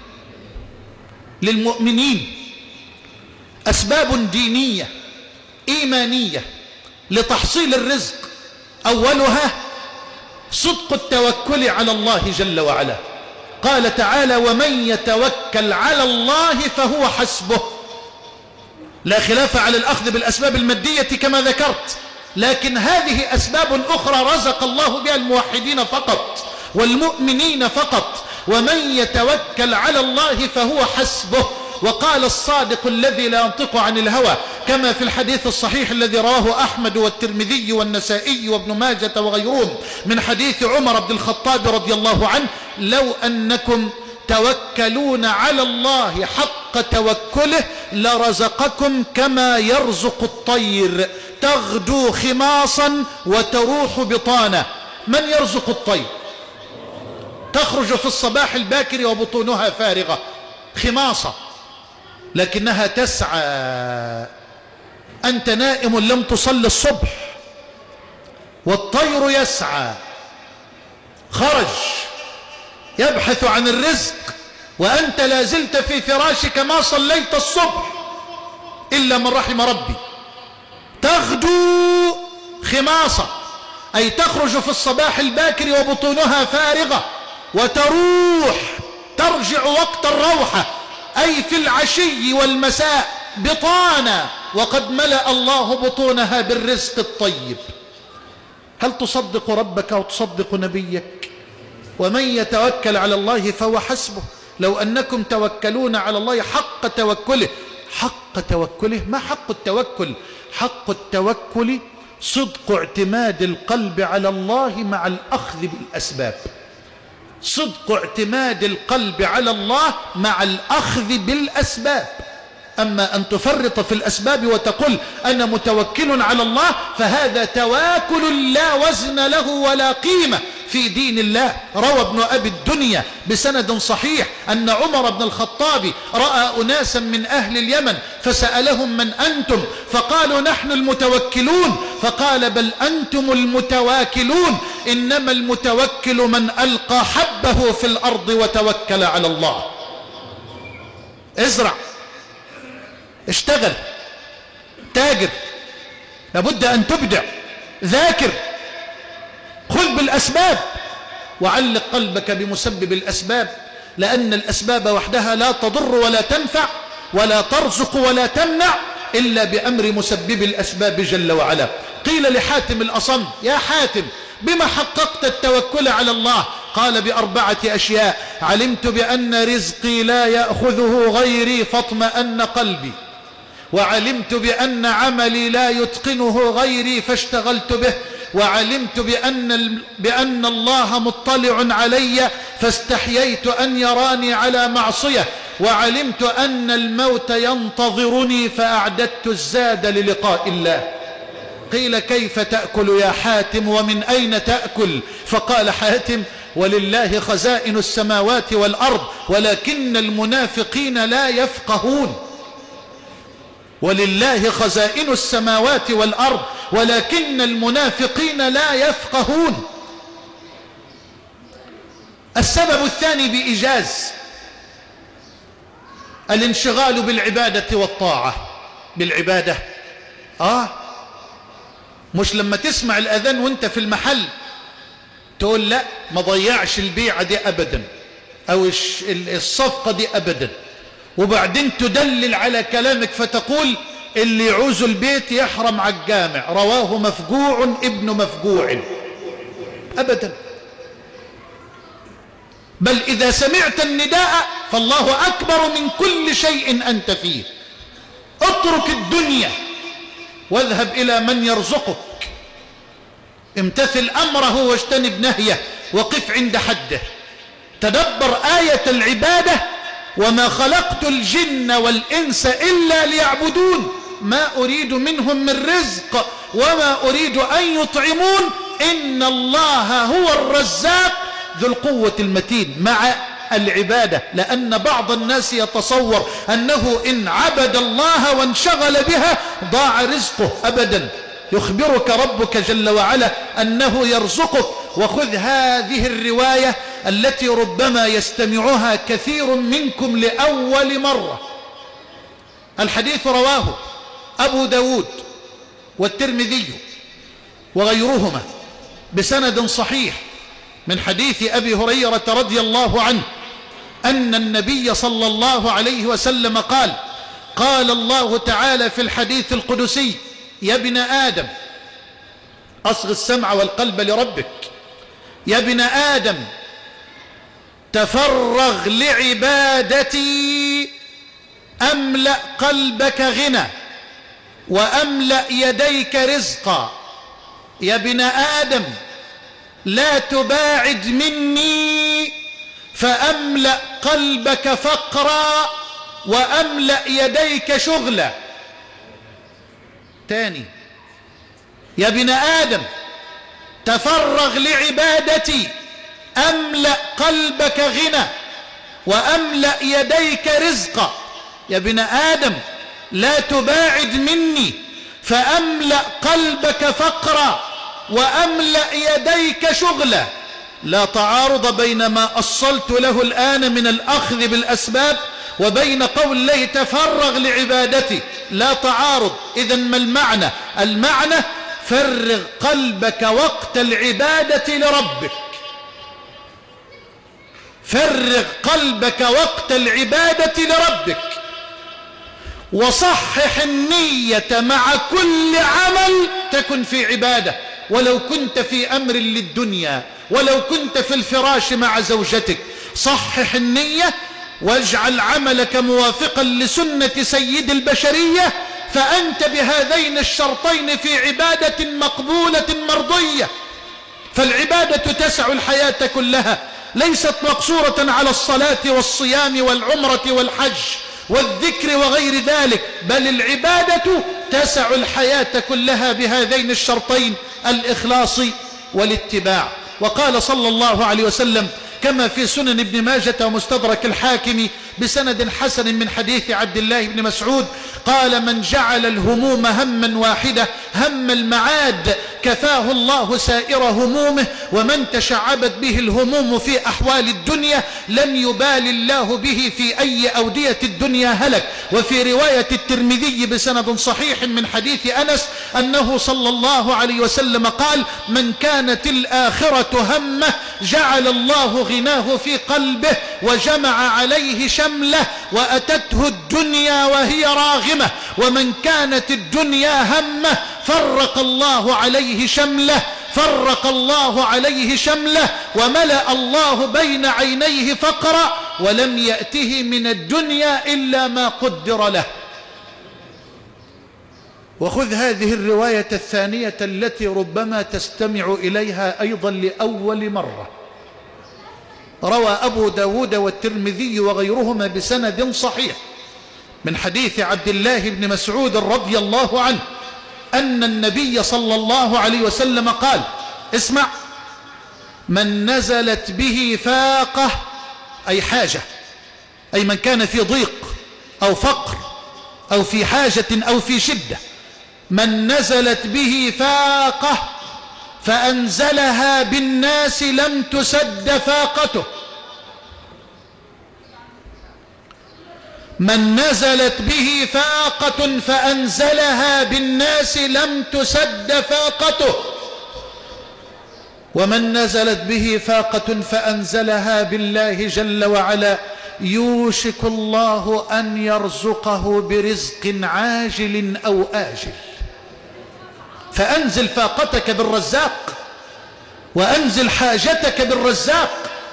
للمؤمنين، أسباب دينية إيمانية لتحصيل الرزق. أولها صدق التوكل على الله جل وعلا. قال تعالى ومن يتوكل على الله فهو حسبه. لا خلاف على الأخذ بالأسباب المادية كما ذكرت، لكن هذه أسباب أخرى رزق الله بها الموحدين فقط والمؤمنين فقط. ومن يتوكل على الله فهو حسبه. وقال الصادق الذي لا ينطق عن الهوى كما في الحديث الصحيح الذي رواه أحمد والترمذي والنسائي وابن ماجة وغيرهم من حديث عمر بن الخطاب رضي الله عنه لو أنكم توكلون على الله حق توكله لرزقكم كما يرزق الطير تغدو خماصا وتروح بطانا. من يرزق الطير؟ تخرج في الصباح الباكر وبطونها فارغة خماصة، لكنها تسعى. أنت نائم لم تصل الصبح والطير يسعى، خرج يبحث عن الرزق، وأنت لا زلت في فراشك ما صليت الصبح إلا من رحم ربي. تغدو خماصة أي تخرج في الصباح الباكر وبطونها فارغة، وتروح ترجع وقت الروحة أي في العشي والمساء بطانا، وقد ملأ الله بطونها بالرزق الطيب. هل تصدق ربك وتصدق نبيك؟ ومن يتوكل على الله فهو حسبه. لو أنكم توكلون على الله حق توكله. حق توكله، ما حق التوكل؟ حق التوكل صدق اعتماد القلب على الله مع الأخذ بالأسباب. صدق اعتماد القلب على الله مع الأخذ بالأسباب. أما أن تفرط في الأسباب وتقول أنا متوكل على الله فهذا تواكل لا وزن له ولا قيمة في دين الله. روى ابن أبي الدنيا بسند صحيح أن عمر بن الخطاب رأى أناسا من أهل اليمن فسألهم من أنتم؟ فقالوا نحن المتوكلون. فقال بل أنتم المتواكلون، إنما المتوكل من ألقى حبه في الأرض وتوكل على الله. ازرع، اشتغل، تاجر، لابد أن تبدع، ذاكر، خذ بالأسباب، وعلق قلبك بمسبب الأسباب، لأن الأسباب وحدها لا تضر ولا تنفع ولا ترزق ولا تمنع إلا بأمر مسبب الأسباب جل وعلا. قيل لحاتم الأصم يا حاتم بما حققت التوكل على الله؟ قال بأربعة أشياء: علمت بأن رزقي لا يأخذه غيري فاطمأن قلبي، وعلمت بأن عملي لا يتقنه غيري فاشتغلت به، وعلمت بأن الله مطلع علي فاستحييت أن يراني على معصية، وعلمت أن الموت ينتظرني فأعددت الزاد للقاء الله. قيل كيف تأكل يا حاتم ومن أين تأكل؟ فقال حاتم ولله خزائن السماوات والأرض ولكن المنافقين لا يفقهون. ولله خزائن السماوات والأرض ولكن المنافقين لا يفقهون. السبب الثاني بإيجاز الانشغال بالعبادة والطاعة. بالعبادة مش لما تسمع الأذان وانت في المحل تقول لا ما ضيعش البيعة دي أبدا أو الصفقة دي أبدا، وبعدين تدلل على كلامك فتقول اللي يعوز البيت يحرم على الجامع، رواه مفجوع ابن مفجوع. أبدا، بل إذا سمعت النداء فالله أكبر من كل شيء أنت فيه. اترك الدنيا واذهب إلى من يرزقك. امتثل أمره واجتنب نهيه وقف عند حده. تدبر آية العبادة: وما خلقت الجن والإنس إلا ليعبدون ما أريد منهم من رزق وما أريد أن يطعمون إن الله هو الرزاق ذو القوة المتين. مع العبادة، لأن بعض الناس يتصور أنه إن عبد الله وانشغل بها ضاع رزقه. أبدا، يخبرك ربك جل وعلا أنه يرزقك. وخذ هذه الرواية التي ربما يستمعها كثير منكم لأول مرة. الحديث رواه أبو داود والترمذي وغيرهما بسند صحيح من حديث أبي هريرة رضي الله عنه أن النبي صلى الله عليه وسلم قال: قال الله تعالى في الحديث القدسي: يا ابن آدم، أصغ السمع والقلب لربك، يا ابن آدم تفرغ لعبادتي أملأ قلبك غنى وأملأ يديك رزقا. يا ابن آدم لا تباعد مني فأملأ قلبك فقرا وأملأ يديك شغلا. تاني: يا ابن آدم تفرغ لعبادتي أملأ قلبك غنى وأملأ يديك رزقا. يا ابن آدم لا تباعد مني فأملأ قلبك فقرا وأملأ يديك شغلا. لا تعارض بين ما أصلت له الآن من الأخذ بالأسباب وبين قول الله تفرغ لعبادتي، لا تعارض. إذن ما المعنى؟ المعنى: فرغ قلبك وقت العبادة لربك، فرغ قلبك وقت العبادة لربك، وصحح النية مع كل عمل تكن في عبادة، ولو كنت في أمر للدنيا، ولو كنت في الفراش مع زوجتك. صحح النية واجعل عملك موافقا لسنة سيد البشرية، فأنت بهذين الشرطين في عبادة مقبولة مرضية. فالعبادة تسع الحياة كلها، ليست مقصورة على الصلاة والصيام والعمرة والحج والذكر وغير ذلك، بل العبادة تسع الحياة كلها بهذين الشرطين: الإخلاص والاتباع. وقال صلى الله عليه وسلم كما في سنن ابن ماجة ومستدرك الحاكم بسند حسن من حديث عبد الله بن مسعود قال: من جعل الهموم هما واحدة، هم المعاد، كفاه الله سائر همومه، ومن تشعبت به الهموم في أحوال الدنيا لم يبال الله به في أي أودية الدنيا هلك. وفي رواية الترمذي بسند صحيح من حديث أنس أنه صلى الله عليه وسلم قال: من كانت الآخرة همه جعل الله غناه في قلبه وجمع عليه شمله وأتته الدنيا وهي راغمة، ومن كانت الدنيا همه فرق الله عليه شمله، فرق الله عليه شمله، وملأ الله بين عينيه فقرا، ولم يأته من الدنيا إلا ما قدر له. وخذ هذه الرواية الثانية التي ربما تستمع إليها أيضا لأول مرة. روى أبو داود والترمذي وغيرهما بسند صحيح من حديث عبد الله بن مسعود رضي الله عنه أن النبي صلى الله عليه وسلم قال: اسمع: من نزلت به فاقة، أي حاجة، أي من كان في ضيق أو فقر أو في حاجة أو في شدة، من نزلت به فاقة فأنزلها بالناس لم تسد فاقته. من نزلت به فاقة فأنزلها بالناس لم تسد فاقته، ومن نزلت به فاقة فأنزلها بالله جل وعلا يوشك الله أن يرزقه برزق عاجل أو آجل. فأنزل فاقتك بالرزاق، وأنزل حاجتك بالرزاق.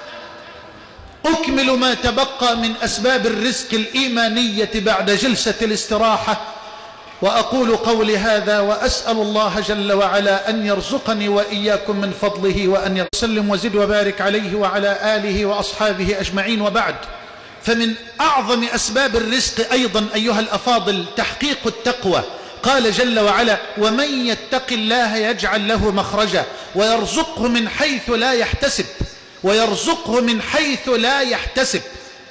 أكمل ما تبقى من أسباب الرزق الإيمانية بعد جلسة الاستراحة وأقول قولي هذا وأسأل الله جل وعلا أن يرزقني وإياكم من فضله وأن يسلم وزد وبارك عليه وعلى آله وأصحابه أجمعين. وبعد، فمن أعظم أسباب الرزق أيضا أيها الأفاضل تحقيق التقوى. قال جل وعلا: ومن يتق الله يجعل له مخرجا ويرزقه من حيث لا يحتسب. ويرزقه من حيث لا يحتسب.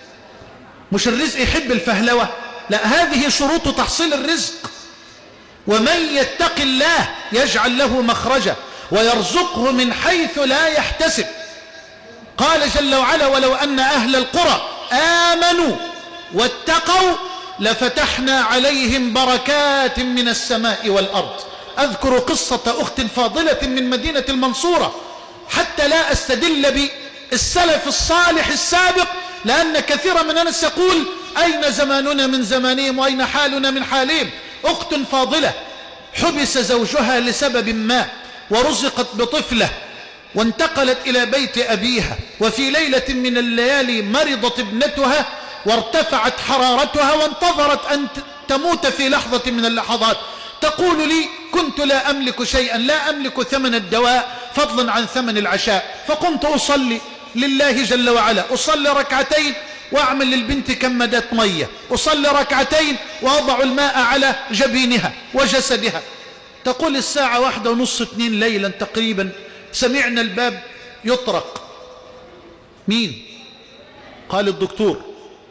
مش الرزق يحب الفهلوة، لا، هذه شروط تحصيل الرزق. ومن يتق الله يجعل له مخرجا ويرزقه من حيث لا يحتسب. قال جل وعلا: ولو أن أهل القرى آمنوا واتقوا لفتحنا عليهم بركات من السماء والأرض. أذكر قصة أخت فاضلة من مدينة المنصورة حتى لا أستدل بالسلف الصالح السابق، لأن كثيرا من الناس يقول: أين زماننا من زمانهم وأين حالنا من حالهم. أخت فاضلة حبس زوجها لسبب ما ورزقت بطفلة وانتقلت إلى بيت أبيها، وفي ليلة من الليالي مرضت ابنتها وارتفعت حرارتها وانتظرت أن تموت في لحظة من اللحظات. تقول لي: كنت لا أملك شيئا، لا أملك ثمن الدواء فضلا عن ثمن العشاء، فقمت أصلي لله جل وعلا، أصلي ركعتين وأعمل للبنت كمادات مية، أصلي ركعتين وأضع الماء على جبينها وجسدها. تقول الساعة 1:30 2 ليلا تقريبا سمعنا الباب يطرق. مين؟ قال: الدكتور.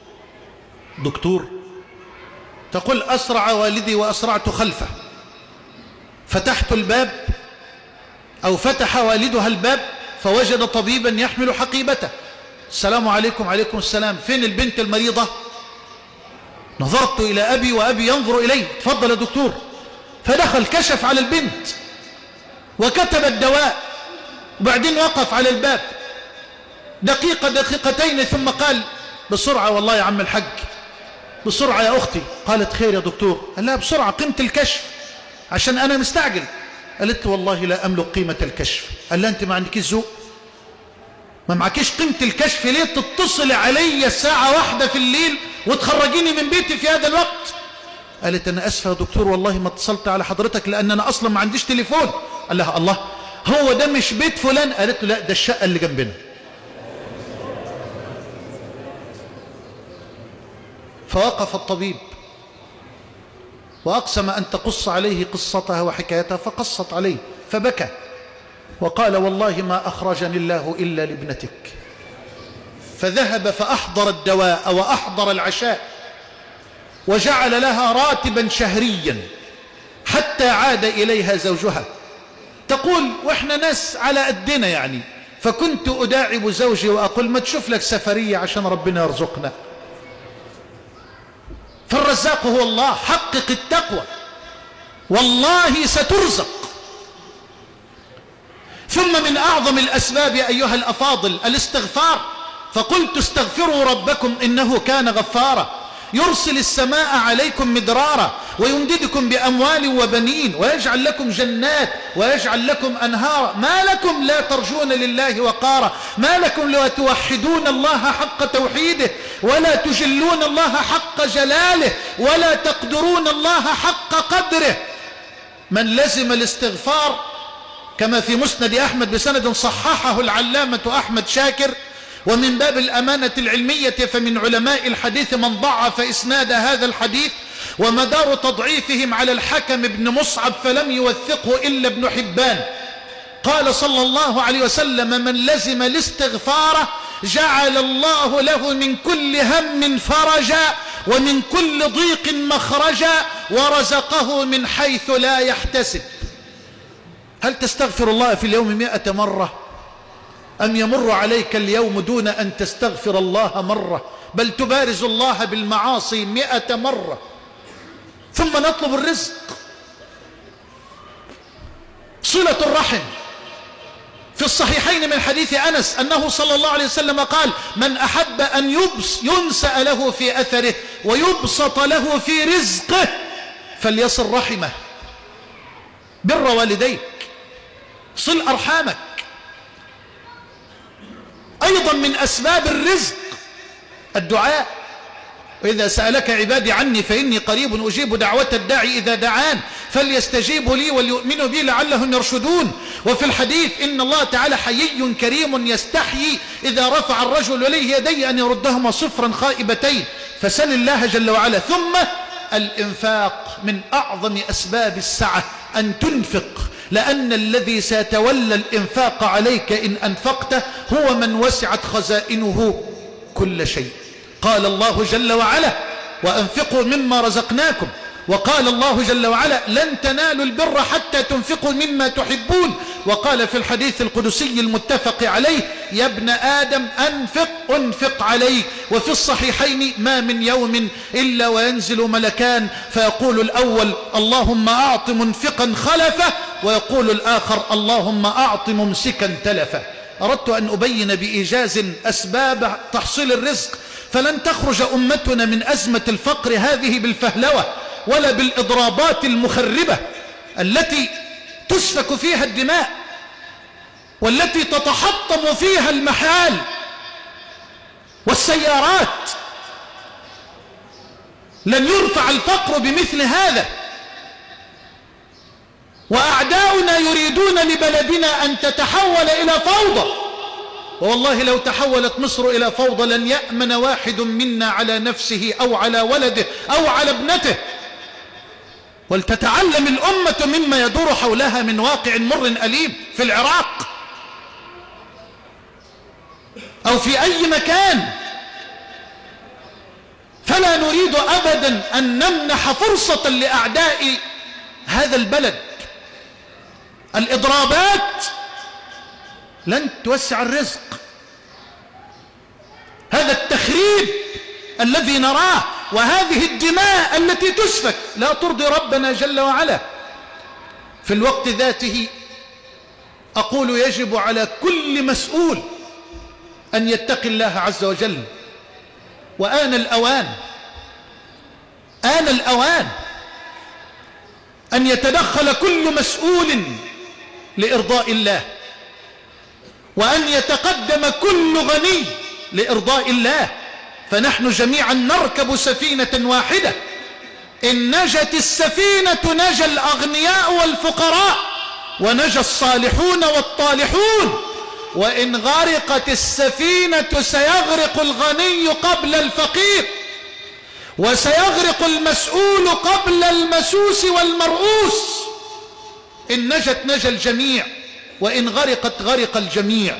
دكتور؟ تقول: أسرع والدي وأسرعت خلفه، فتحت الباب أو فتح والدها الباب فوجد طبيبا يحمل حقيبته. السلام عليكم. عليكم السلام. فين البنت المريضة؟ نظرت إلى أبي وأبي ينظر إلي. تفضل يا دكتور. فدخل كشف على البنت وكتب الدواء، وبعدين وقف على الباب دقيقة دقيقتين ثم قال: بسرعة والله يا عم الحج، بسرعة يا أختي. قالت: خير يا دكتور. قال لها: بسرعة قيمة الكشف عشان أنا مستعجل. قالت له: والله لا أملك قيمة الكشف. قال لها: أنت ما عندكيش ذوق؟ ما معكيش قيمة الكشف ليه تتصل علي الساعة 1 في الليل وتخرجيني من بيتي في هذا الوقت؟ قالت: أنا أسفة يا دكتور، والله ما اتصلت على حضرتك لأن أنا أصلا ما عنديش تليفون. قال لها: الله، هو ده مش بيت فلان؟ قالت له: لا، ده الشقة اللي جنبنا. فوقف الطبيب وأقسم أن تقص عليه قصتها وحكايتها، فقصت عليه فبكى وقال: والله ما أخرجني الله إلا لابنتك. فذهب فأحضر الدواء وأحضر العشاء وجعل لها راتبا شهريا حتى عاد إليها زوجها. تقول: وإحنا ناس على قدنا يعني، فكنت أداعب زوجي وأقول: ما تشوف لك سفرية عشان ربنا يرزقنا. فالرزاق هو الله. حقق التقوى والله سترزق. ثم من أعظم الأسباب أيها الأفاضل الاستغفار. فقلت: استغفروا ربكم إنه كان غفارا، يرسل السماء عليكم مدرارا ويمددكم بأموال وبنين ويجعل لكم جنات ويجعل لكم أنهارا. ما لكم لا ترجون لله وقارا؟ ما لكم لا توحدون الله حق توحيده ولا تجلون الله حق جلاله ولا تقدرون الله حق قدره؟ من لزم الاستغفار كما في مسند أحمد بسند صححه العلامة أحمد شاكر، ومن باب الأمانة العلمية فمن علماء الحديث من ضعف إسناد هذا الحديث، ومدار تضعيفهم على الحكم بن مصعب فلم يوثقه إلا ابن حبان. قال صلى الله عليه وسلم: من لزم الاستغفار جعل الله له من كل هم فرجا ومن كل ضيق مخرجا ورزقه من حيث لا يحتسب. هل تستغفر الله في اليوم 100 مرة؟ أم يمر عليك اليوم دون أن تستغفر الله مرة؟ بل تبارز الله بالمعاصي 100 مرة. ثم نطلب الرزق. صلة الرحم. في الصحيحين من حديث أنس أنه صلى الله عليه وسلم قال: من أحب أن ينسأ له في أثره ويبسط له في رزقه فليصل رحمه. بر والديك، صل أرحامك. أيضا من أسباب الرزق الدعاء. وإذا سألك عبادي عني فإني قريب أجيب دعوة الداعي إذا دعان فليستجيبوا لي وليؤمنوا بي لعلهم يرشدون. وفي الحديث إن الله تعالى حيي كريم يستحيي إذا رفع الرجل إليه يديه أن يردهما صفرا خائبتين، فسل الله جل وعلا. ثم الإنفاق من أعظم أسباب السعة أن تنفق، لأن الذي سيتولى الإنفاق عليك إن أنفقته هو من وسعت خزائنه كل شيء. قال الله جل وعلا وأنفقوا مما رزقناكم، وقال الله جل وعلا لن تنالوا البر حتى تنفقوا مما تحبون، وقال في الحديث القدسي المتفق عليه يا ابن آدم أنفق عليك. وفي الصحيحين ما من يوم إلا وينزل ملكان فيقول الأول اللهم أعط منفقا خلفه، ويقول الآخر اللهم أعط ممسكا تلفه. أردت أن أبين بإيجاز أسباب تحصيل الرزق، فلن تخرج أمتنا من أزمة الفقر هذه بالفهلوة ولا بالإضرابات المخربة التي تسفك فيها الدماء والتي تتحطم فيها المحال والسيارات. لن يرفع الفقر بمثل هذا، وأعداؤنا يريدون لبلدنا أن تتحول إلى فوضى، والله لو تحولت مصر إلى فوضى لن يأمن واحد منا على نفسه أو على ولده أو على ابنته. ولتتعلم الأمة مما يدور حولها من واقع مر أليم في العراق أو في أي مكان. فلا نريد أبدا أن نمنح فرصة لأعداء هذا البلد. الإضرابات لن توسع الرزق. هذا التخريب الذي نراه وهذه الدماء التي تسفك لا ترضي ربنا جل وعلا. في الوقت ذاته أقول يجب على كل مسؤول أن يتقي الله عز وجل. وآن الأوان أن يتدخل كل مسؤول لإرضاء الله، وأن يتقدم كل غني لإرضاء الله، فنحن جميعا نركب سفينة واحدة. إن نجت السفينة نجا الأغنياء والفقراء ونجا الصالحون والطالحون، وإن غرقت السفينة سيغرق الغني قبل الفقير، وسيغرق المسؤول قبل المسوس والمرؤوس. إن نجت نجا الجميع، وإن غرقت غرق الجميع.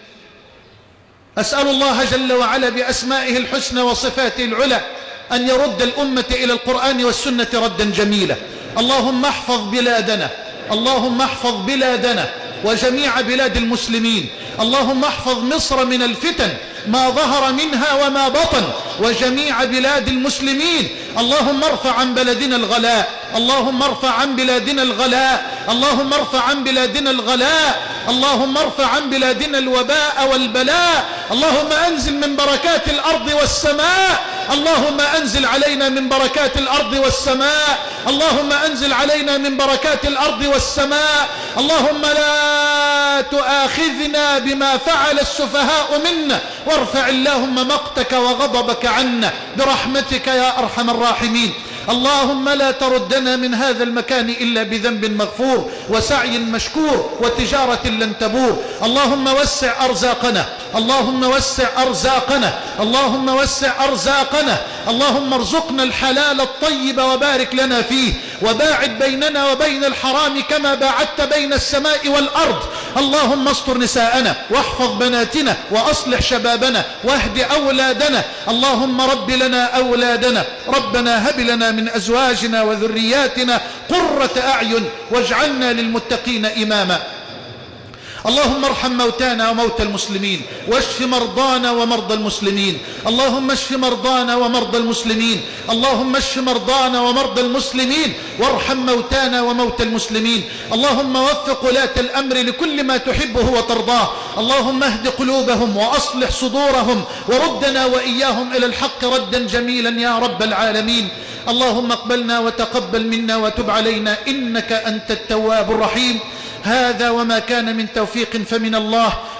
أسأل الله جل وعلا بأسمائه الحسنى وصفاته العلى أن يرد الأمة إلى القرآن والسنة ردا جميلا. اللهم احفظ بلادنا، اللهم احفظ بلادنا وجميع بلاد المسلمين. اللهم احفظ مصر من الفتن ما ظهر منها وما بطن، وجميع بلاد المسلمين. اللهم ارفع عن بلدنا الغلاء، اللهم ارفع عن بلادنا الغلاء، اللهم ارفع عن بلادنا الغلاء، اللهم ارفع عن بلادنا الوباء والبلاء. اللهم انزل من بركات الأرض والسماء، اللهم انزل علينا من بركات الأرض والسماء، اللهم انزل علينا من بركات الأرض والسماء. اللهم لا تؤاخذنا بما فعل السفهاء منا، وارفع اللهم مقتك وغضبك عنا برحمتك يا أرحم الراحمين. اللهم لا تردنا من هذا المكان إلا بذنب مغفور وسعي مشكور وتجارة لن تبور. اللهم وسع أرزاقنا، اللهم وسع أرزاقنا، اللهم وسع أرزاقنا. اللهم ارزقنا الحلال الطيب وبارك لنا فيه، وباعد بيننا وبين الحرام كما باعدت بين السماء والأرض. اللهم استر نساءنا واحفظ بناتنا وأصلح شبابنا واهد أولادنا. اللهم رب لنا أولادنا، ربنا هب لنا من أزواجنا وذرياتنا قرة أعين واجعلنا للمتقين إماما. اللهم ارحم موتانا وموتى المسلمين، واشف مرضانا ومرضى المسلمين. اللهم اشف مرضانا ومرضى المسلمين، اللهم اشف مرضانا ومرضى المسلمين، وارحم موتانا وموتى المسلمين. اللهم وفق ولاة الأمر لكل ما تحبه وترضاه. اللهم اهد قلوبهم وأصلح صدورهم، وردنا وإياهم إلى الحق ردا جميلا يا رب العالمين. اللهم اقبلنا وتقبل منا وتب علينا إنك أنت التواب الرحيم. هذا وما كان من توفيق فمن الله،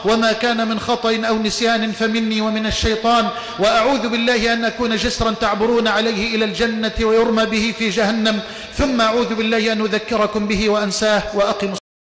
وما كان من خطأ أو نسيان فمني ومن الشيطان، وأعوذ بالله أن أكون جسرا تعبرون عليه إلى الجنة ويرمى به في جهنم، ثم أعوذ بالله أن أذكركم به وأنساه. وأقم